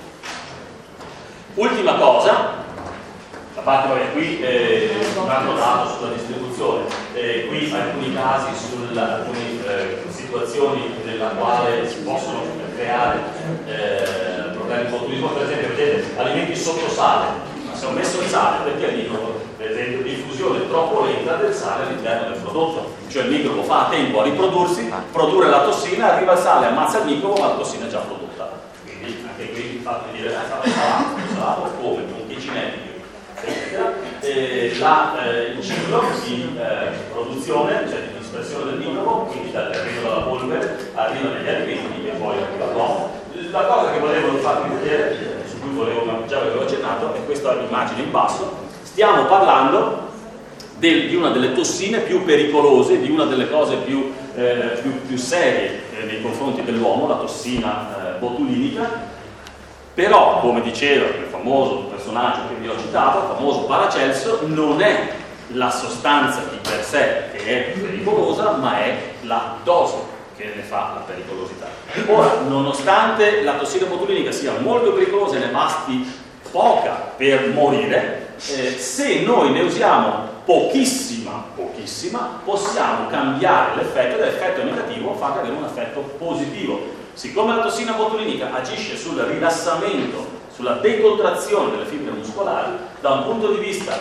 Ultima cosa, a parte vabbè, qui eh, un altro dato sulla distribuzione, eh, qui alcuni casi su alcune eh, situazioni nella quale si possono creare eh, problemi di botulismo, per esempio vedete alimenti sotto sale, ma se ho messo il sale perché il microbo, per esempio diffusione troppo lenta del sale all'interno del prodotto, cioè il microbo fa a tempo a riprodursi, produrre la tossina, arriva il sale, ammazza il microbo ma la tossina è già prodotta. Anche qui il fatto di dire eh, salato, salato come, con che cinetiche, eccetera, eh, la, eh, il ciclo di eh, produzione, cioè di dispersione del microbo, quindi arriva dalla polvere, arriva negli alimenti e poi arriva all'uomo. La cosa che volevo farvi vedere, su cui volevo, già avevo accennato, è questa immagine in basso. Stiamo parlando del, di una delle tossine più pericolose, di una delle cose più, eh, più, più serie eh, nei confronti dell'uomo, la tossina eh, botulinica. Però, come diceva quel famoso personaggio che vi ho citato, il famoso Paracelso, non è la sostanza di per sé che è pericolosa, ma è la dose che ne fa la pericolosità. Ora, nonostante la tossina botulinica sia molto pericolosa e ne basti poca per morire, eh, se noi ne usiamo pochissima, pochissima, possiamo cambiare l'effetto e dall'effetto negativo farne avere un effetto positivo. Siccome la tossina botulinica agisce sul rilassamento, sulla decontrazione delle fibre muscolari, da un punto di vista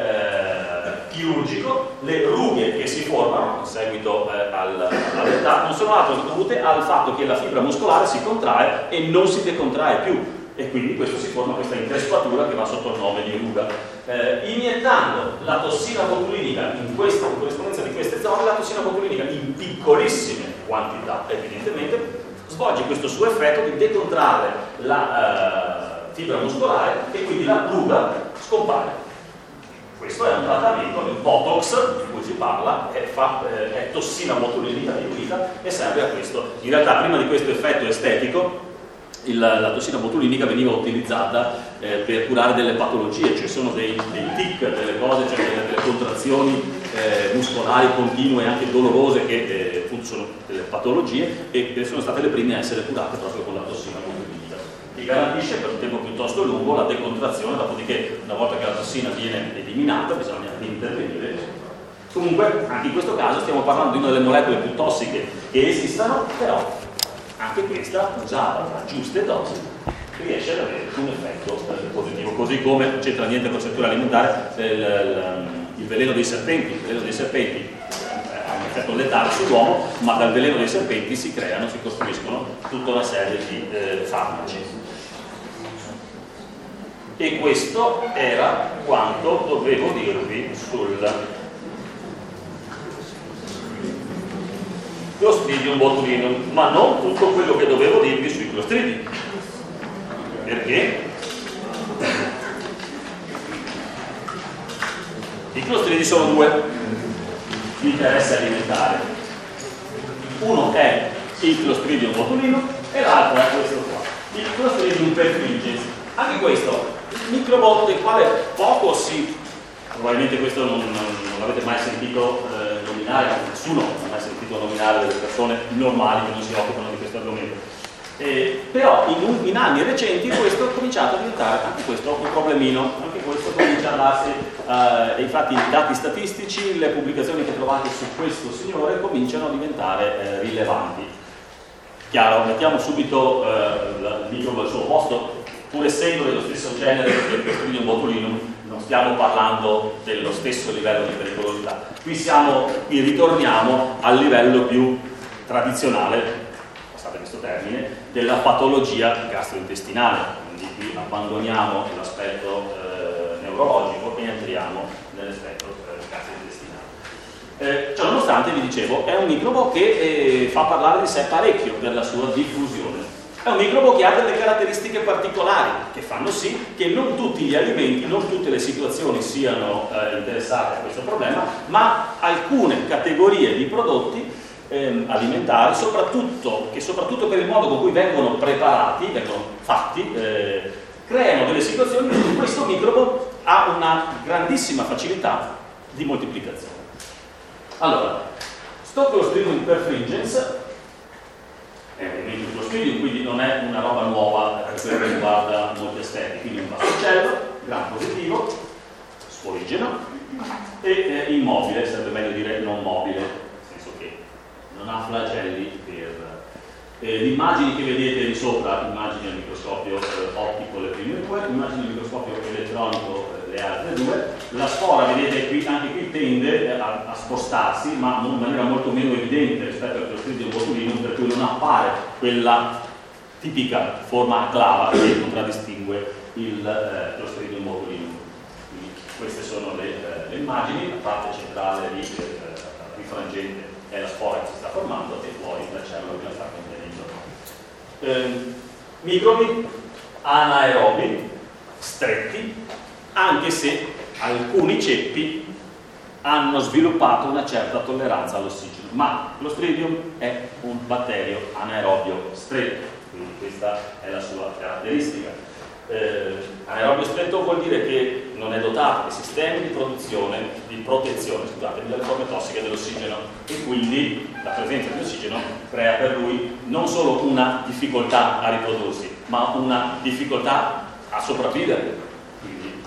eh, chirurgico, le rughe che si formano in seguito eh, al, all'età non sono altro che dovute al fatto che la fibra muscolare si contrae e non si decontrae più, e quindi questo si forma questa increspatura che va sotto il nome di ruga. Eh, iniettando la tossina botulinica in questa, in corrispondenza di queste zone, la tossina botulinica in piccolissime quantità, evidentemente, svolge questo suo effetto di decontrarre la uh, fibra muscolare e quindi la ruga scompare. Questo è un trattamento, il Botox di cui si parla, è, fa, eh, è tossina botulinica diluita e serve a questo. In realtà prima di questo effetto estetico il, la tossina botulinica veniva utilizzata eh, per curare delle patologie, cioè sono dei, dei tic, delle cose, cioè delle, delle contrazioni eh, muscolari continue e anche dolorose che eh, sono delle patologie e che sono state le prime a essere curate proprio con la tossina botulinica. Che garantisce per un tempo piuttosto lungo la decontrazione, dopodiché una volta che la tossina viene eliminata bisogna intervenire. Comunque anche in questo caso stiamo parlando di una delle molecole più tossiche che esistano, però anche questa, usata a giuste dosi, riesce ad avere un effetto eh, positivo, così come non c'entra niente con il settore alimentare, il, il, il veleno dei serpenti, il veleno dei serpenti ha un effetto letale sull'uomo, ma dal veleno dei serpenti si creano, si costruiscono tutta una serie di eh, farmaci. E questo era quanto dovevo dirvi sul Clostridium botulinum, ma non tutto quello che dovevo dirvi sui Clostridium. Perché? I Clostridium sono due di interesse alimentare. Uno è il Clostridium botulinum e l'altro è questo qua, il Clostridium perfringens. Anche questo, microbo del quale poco si, probabilmente questo non, non, non l'avete mai sentito eh, nominare, nessuno ha mai sentito nominare delle persone normali che non si occupano di questo argomento. Eh, però in, in anni recenti questo è cominciato a diventare anche questo un problemino, anche questo comincia a darsi, eh, infatti i dati statistici, le pubblicazioni che trovate su questo signore cominciano a diventare eh, rilevanti. Chiaro, mettiamo subito eh, il microbo al suo posto, pur essendo dello stesso genere del Clostridium botulinum, non stiamo parlando dello stesso livello di pericolosità. Qui siamo, qui ritorniamo al livello più tradizionale, passate questo termine, della patologia gastrointestinale. Quindi qui abbandoniamo l'aspetto eh, neurologico e entriamo nell'aspetto eh, gastrointestinale. Eh, ciò nonostante, vi dicevo, è un microbo che eh, fa parlare di sé parecchio per la sua diffusione. È un microbo che ha delle caratteristiche particolari che fanno sì che non tutti gli alimenti, non tutte le situazioni siano eh, interessate a questo problema, ma alcune categorie di prodotti eh, alimentari, soprattutto, che soprattutto per il modo con cui vengono preparati, vengono fatti, eh, creano delle situazioni in cui questo microbo ha una grandissima facilità di moltiplicazione. Allora, sto Clostridium perfringens è ovviamente un Clostridium, quindi non è una roba nuova per quello che riguarda molti aspetti, quindi un vassocello, gram positivo, sporigeno e eh, immobile, sarebbe meglio dire non mobile, nel senso che non ha flagelli per... Eh, le immagini che vedete di sopra, immagini al microscopio eh, ottico le prime due, immagini al microscopio elettronico eh, le altre due. La spora, vedete qui, anche qui tende a, a spostarsi, ma in maniera molto meno evidente rispetto al Clostridium botulinum, per cui non appare quella tipica forma a clava che contraddistingue il eh, Clostridium botulinum. Quindi queste sono le, eh, le immagini, la parte centrale lì, eh, rifrangente, è la spora che si sta formando e poi la cellula che la sta contenendo. Eh, microbi anaerobi stretti, anche se alcuni ceppi hanno sviluppato una certa tolleranza all'ossigeno, ma Clostridium è un batterio anaerobio stretto, quindi questa è la sua caratteristica. Eh, anaerobio stretto vuol dire che non è dotato di sistemi di produzione, di protezione, scusate, delle forme tossiche dell'ossigeno, e quindi la presenza di ossigeno crea per lui non solo una difficoltà a riprodursi, ma una difficoltà a sopravvivere. Quindi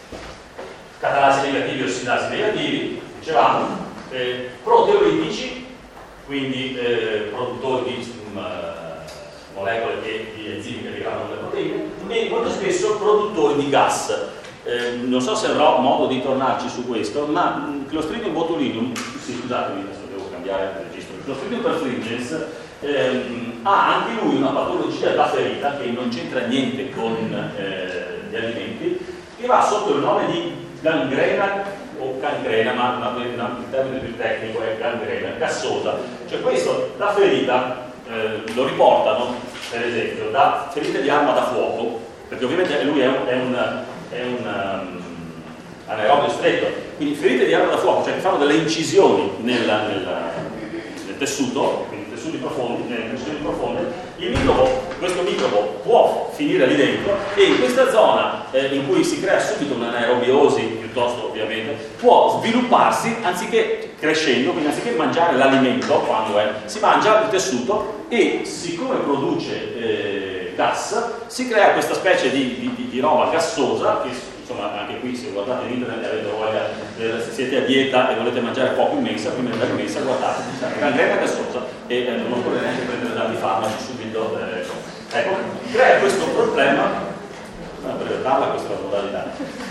catalasi negativi, ossidasi negativi, dicevamo, eh, proteolitici, quindi eh, produttori di um, molecole e di enzimi che degradano le proteine, e molto spesso produttori di gas. Eh, non so se avrò modo di tornarci su questo, ma mh, Clostridium botulinum, sì, scusatemi, adesso devo cambiare il registro. Clostridium perfringens ehm, ha anche lui una patologia da ferita che non c'entra niente con eh, gli alimenti, che va sotto il nome di gangrena o cancrena, ma, ma il termine più tecnico è gangrena gassosa. Cioè questo, la ferita, Eh, lo riportano per esempio da ferite di arma da fuoco, perché ovviamente lui è un, è un, è un um, anaerobio stretto, quindi ferite di arma da fuoco, cioè che fanno delle incisioni nel, nel, nel tessuto, quindi tessuti profondi, nelle incisioni profonde. Il microbo, questo microbo può finire lì dentro e in questa zona eh, in cui si crea subito un'anaerobiosi, piuttosto ovviamente, può svilupparsi anziché crescendo, quindi anziché mangiare l'alimento, quando è, si mangia il tessuto e siccome produce eh, gas, si crea questa specie di, di, di roba gassosa, che insomma anche qui se guardate in internet avete voglia, eh, se siete a dieta e volete mangiare poco in mensa, prima di andare in mensa guardate, è gangrena gassosa e eh, non occorre neanche prendere tanti farmaci subito. Eh, ecco, crea questo problema. Per darla questa è la modalità.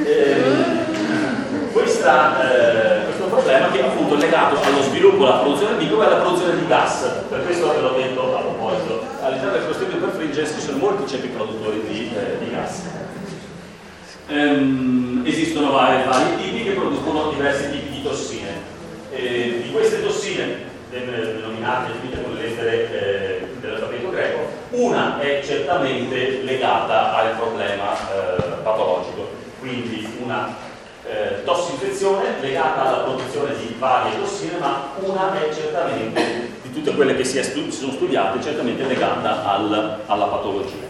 Eh, questa, eh, questo problema che appunto è legato allo sviluppo, alla produzione di microbi e alla produzione di gas. Per questo ve l'ho detto a proposito. All'interno del Clostridium perfringens ci sono molti ceppi produttori di, eh, di gas. Ehm, esistono vari, vari tipi che producono diversi tipi di tossine. Eh, di queste tossine denominate tutte con le lettere eh, dell'alfabeto greco. Una è certamente legata al problema eh, patologico, quindi una eh, tossinfezione legata alla produzione di varie tossine, ma una è certamente, di tutte quelle che si, è stu- si sono studiate, certamente legata al, alla patologia.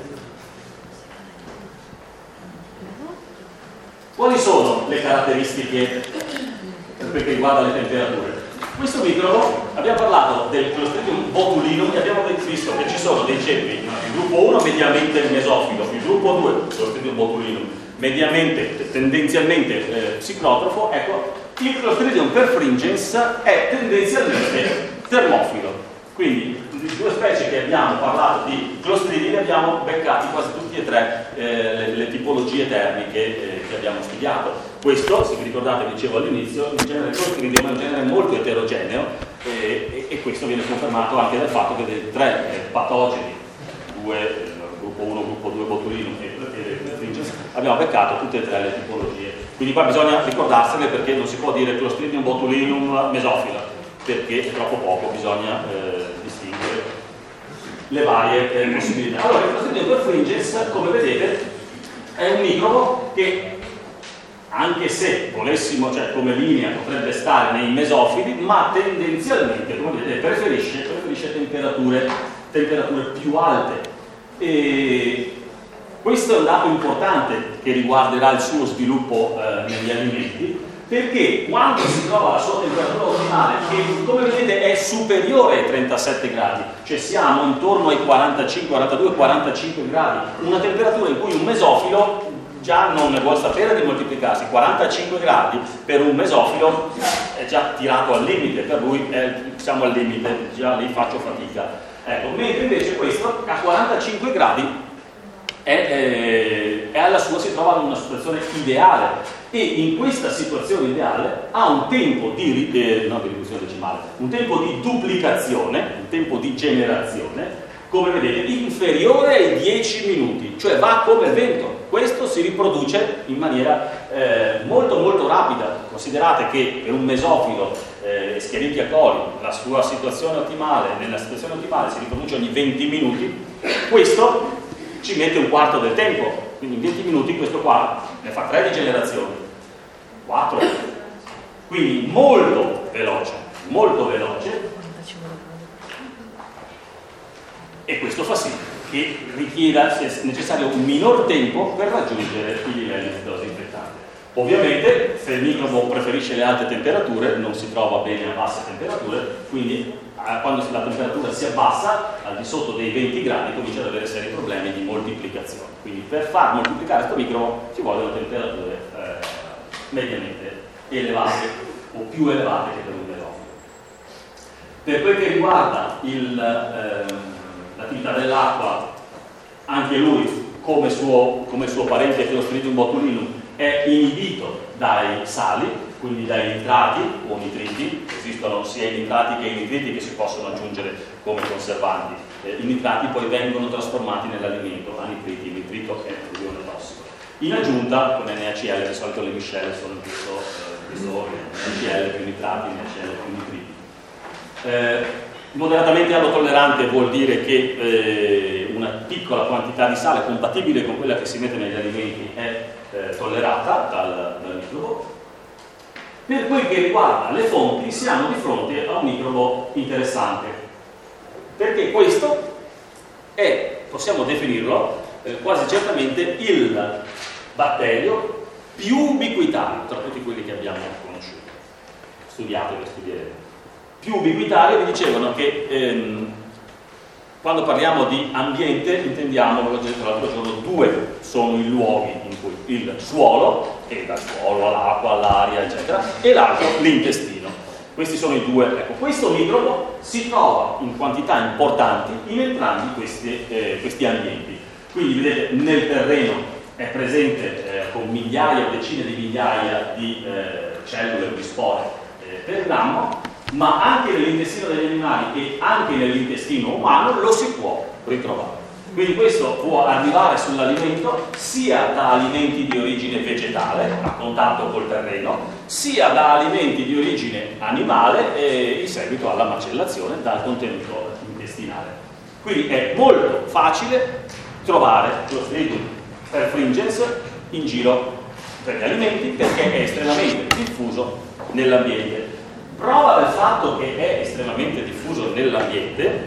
Quali sono le caratteristiche per quel che riguarda le temperature? Questo microbo, abbiamo parlato del Clostridium botulinum e abbiamo visto che ci sono dei ceppi, il gruppo uno mediamente mesofilo, il gruppo due, Clostridium botulinum, mediamente, tendenzialmente eh, psicrotrofo. Ecco, il Clostridium perfringens è tendenzialmente termofilo. Quindi, di due specie che abbiamo parlato di Clostridi, li abbiamo beccati quasi tutti e tre eh, le, le tipologie termiche eh, che abbiamo studiato. Questo, se vi ricordate, vi dicevo all'inizio, il genere Clostridium è un genere molto eterogeneo eh, e, e questo viene confermato anche dal fatto che dei tre eh, patogeni, due, eh, gruppo uno, gruppo due, botulinum e perfringens, abbiamo beccato tutte e tre le tipologie. Quindi qua bisogna ricordarsene, perché non si può dire Clostridium botulinum mesofila, perché è troppo poco, bisogna eh, distinguere le varie eh, possibilità. Allora, il Clostridium perfringens, come vedete, è un microbo che, anche se volessimo, cioè come linea, potrebbe stare nei mesofili, ma tendenzialmente, come vedete, preferisce, preferisce temperature, temperature più alte. E questo è un dato importante che riguarderà il suo sviluppo eh, negli alimenti, perché quando si trova la sua temperatura ottimale, che come vedete è superiore ai trentasette gradi, cioè siamo intorno ai quarantacinque, quarantadue, quarantacinque gradi, una temperatura in cui un mesofilo già non ne vuole sapere di moltiplicarsi. Quarantacinque gradi per un mesofilo è già tirato al limite, per lui è, siamo al limite, già lì faccio fatica. Ecco, mentre invece questo a quarantacinque gradi è, è, è alla sua, si trova in una situazione ideale, e in questa situazione ideale ha un tempo di, eh, non di riduzione decimale, un tempo di duplicazione, un tempo di generazione, come vedete, inferiore ai dieci minuti, cioè va come il vento. Questo si riproduce in maniera eh, molto molto rapida. Considerate che per un mesofilo eh, Escherichia coli, la sua situazione ottimale, nella situazione ottimale si riproduce ogni venti minuti, questo ci mette un quarto del tempo, quindi in venti minuti questo qua ne fa tre di generazione, quattro, quindi molto veloce, molto veloce, e questo fa sì che richieda, sia necessario un minor tempo per raggiungere i livelli di dose infettate. Ovviamente, se il microbo preferisce le alte temperature, non si trova bene a basse temperature, quindi quando la temperatura si abbassa al di sotto dei venti gradi comincia ad avere seri problemi di moltiplicazione. Quindi per far moltiplicare questo microbo ci vogliono temperature eh, mediamente elevate o più elevate che per un mesofilo. Per quel che riguarda il, ehm, l'attività dell'acqua, anche lui, come suo, come suo parente Clostridium botulinum, è inibito dai sali, quindi dai nitrati o nitriti. Esistono sia i nitrati che i nitriti che si possono aggiungere come conservanti. Eh, I nitrati poi vengono trasformati nell'alimento a nitriti, il nitrito è un ione tossico. In aggiunta, con N A C L, di solito le miscele sono in questo, eh, questo ordine, N A C L più nitrati, N A C L più nitriti. Eh, Moderatamente allotollerante vuol dire che eh, una piccola quantità di sale compatibile con quella che si mette negli alimenti è eh, tollerata dal, dal microbo. Per quel che riguarda le fonti, siamo di fronte a un microbo interessante, perché questo è, possiamo definirlo eh, quasi certamente il batterio più ubiquitario tra tutti quelli che abbiamo conosciuto, studiato e che studieremo. Più ubiquitario, vi dicevano che ehm, quando parliamo di ambiente intendiamo, l'ho detto l'altro giorno, due sono i luoghi in cui il suolo, e dal suolo all'acqua, all'aria, eccetera, e l'altro l'intestino. Questi sono i due. Ecco, questo microbo si trova in quantità importanti in entrambi questi, eh, questi ambienti. Quindi vedete, nel terreno è presente eh, con migliaia o decine di migliaia di eh, cellule o di spore eh, per grammo, ma anche nell'intestino degli animali e anche nell'intestino umano lo si può ritrovare. Quindi questo può arrivare sull'alimento sia da alimenti di origine vegetale, a contatto col terreno, sia da alimenti di origine animale e in seguito alla macellazione dal contenuto intestinale. Quindi è molto facile trovare Clostridium perfringens in giro per gli alimenti perché è estremamente diffuso nell'ambiente. Prova del fatto che è estremamente diffuso nell'ambiente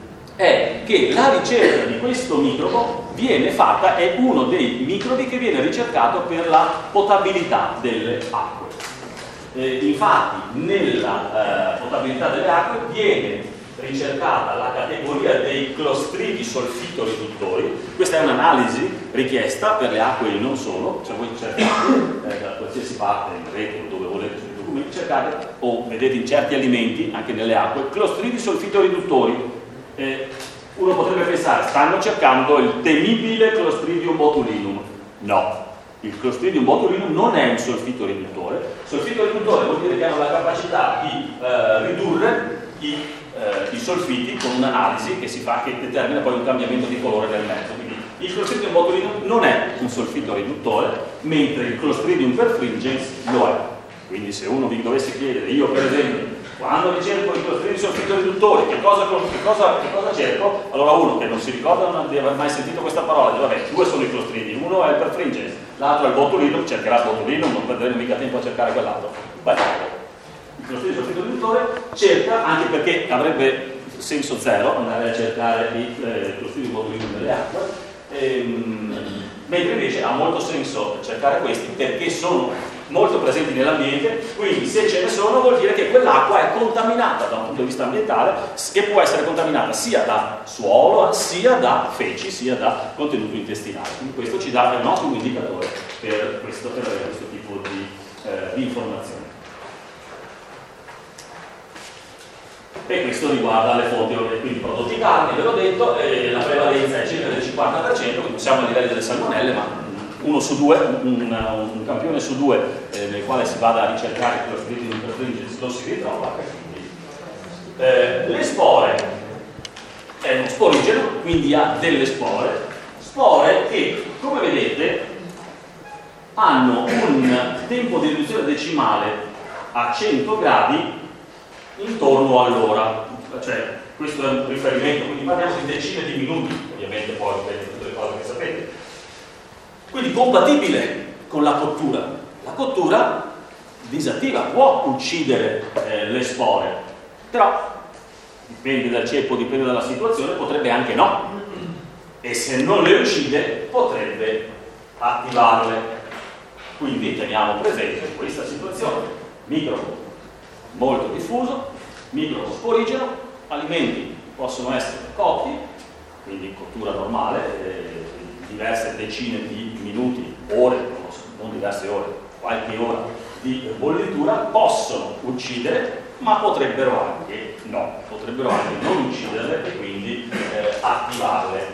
è che la ricerca di questo microbo viene fatta, è uno dei microbi che viene ricercato per la potabilità delle acque. Eh, infatti nella eh, potabilità delle acque viene ricercata la categoria dei clostridi solfito-riduttori. Questa è un'analisi richiesta per le acque e non solo, cioè voi cercate eh, da qualsiasi parte, in rete o dove volete sui documenti, cercate o vedete in certi alimenti, anche nelle acque, clostridi solfito-riduttori. Eh, uno potrebbe pensare, stanno cercando il temibile Clostridium botulinum. No, il Clostridium botulinum non è un solfito riduttore. Solfito riduttore vuol dire che hanno la capacità di eh, ridurre i, eh, i solfiti con un'analisi che si fa, che determina poi un cambiamento di colore nel mezzo. Quindi il Clostridium botulinum non è un solfito riduttore, mentre il Clostridium perfringens lo è. Quindi se uno vi dovesse chiedere, io per esempio, quando ricerco i clostridi solfito riduttori, che cosa, che, cosa, che cosa cerco? Allora uno che non si ricorda, non deve aver mai sentito questa parola, dice vabbè, due sono i clostridi, uno è il perfringens, l'altro è il botulinum, cercherà il botulinum, non perderemo mica tempo a cercare quell'altro. Beh, il clostridio solfito ridutore cerca, anche perché avrebbe senso zero andare a cercare i eh, clostridi botulinum nelle acque, ehm, mentre invece ha molto senso cercare questi perché sono molto presenti nell'ambiente, quindi se ce ne sono vuol dire che quell'acqua è contaminata da un punto di vista ambientale e può essere contaminata sia da suolo, sia da feci, sia da contenuto intestinale. Quindi questo ci dà un ottimo indicatore per, questo, per avere questo tipo di, eh, di informazioni. E questo riguarda le fonti, quindi prodotti carne, ve l'ho detto, eh, la prevalenza è circa del cinquanta per cento, quindi siamo a livelli delle salmonelle, ma uno su due, un, un campione su due eh, nel quale si vada a ricercare il Clostridium perfringens lo si ritrova. Eh, le spore è uno sporigeno, quindi ha delle spore, spore che, come vedete, hanno un tempo di riduzione decimale a cento gradi intorno all'ora, cioè questo è un riferimento, quindi parliamo di decine di minuti, ovviamente poi vedete tutte le cose che sapete. Quindi compatibile con la cottura. La cottura disattiva, può uccidere eh, le spore, però dipende dal ceppo, dipende dalla situazione, potrebbe anche no. E se non le uccide, potrebbe attivarle. Quindi teniamo presente questa situazione. Microbo molto diffuso, microbo sporigeno, alimenti possono essere cotti, quindi cottura normale, eh, diverse decine di minuti, ore, non, so, non diverse ore, qualche ora di bollitura, possono uccidere, ma potrebbero anche no, potrebbero anche non ucciderle e quindi eh, attivarle.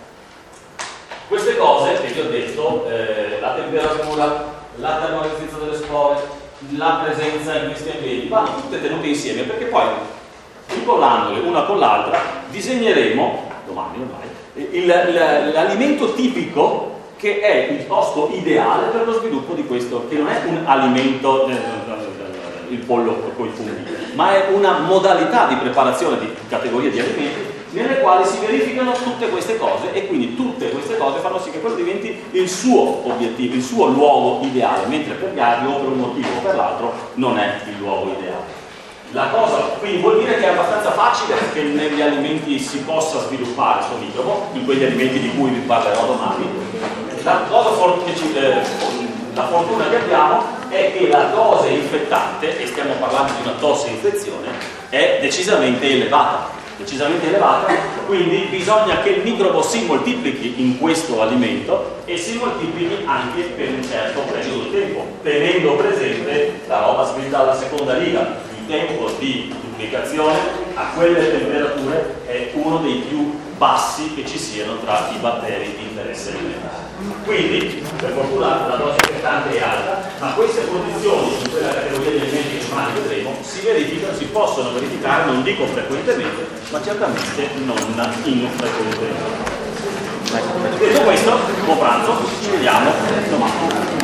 Queste cose che vi ho detto, eh, la temperatura, la termoresistenza delle spore, la presenza in questi ambienti, vanno tutte tenute insieme perché poi, incollandole una con l'altra, disegneremo, domani ormai, l'alimento tipico che è il posto ideale per lo sviluppo di questo, che non è un alimento, eh, il pollo con i funghi, ma è una modalità di preparazione di categorie di alimenti nelle quali si verificano tutte queste cose e quindi tutte queste cose fanno sì che quello diventi il suo obiettivo, il suo luogo ideale, mentre per gli altri o per un motivo o per l'altro non è il luogo ideale. La cosa, quindi vuol dire che è abbastanza facile che negli alimenti si possa sviluppare questo microbo, in quegli alimenti di cui vi parlerò domani. La, cosa for che ci, eh, la fortuna che abbiamo è che la dose infettante, e stiamo parlando di una tosse infezione, è decisamente elevata. decisamente elevata, quindi bisogna che il microbo si moltiplichi in questo alimento e si moltiplichi anche per un certo periodo di tempo, tenendo presente la roba scritta alla seconda riga. Il tempo di duplicazione a quelle temperature è uno dei più bassi che ci siano tra i batteri di interesse alimentare. Quindi, per fortuna, la dose infettante è alta, ma queste condizioni in quella categoria di alimenti che domani vedremo si verificano, si possono verificare, non dico frequentemente, ma certamente non infrequentemente. Detto questo, buon pranzo, ci vediamo domani.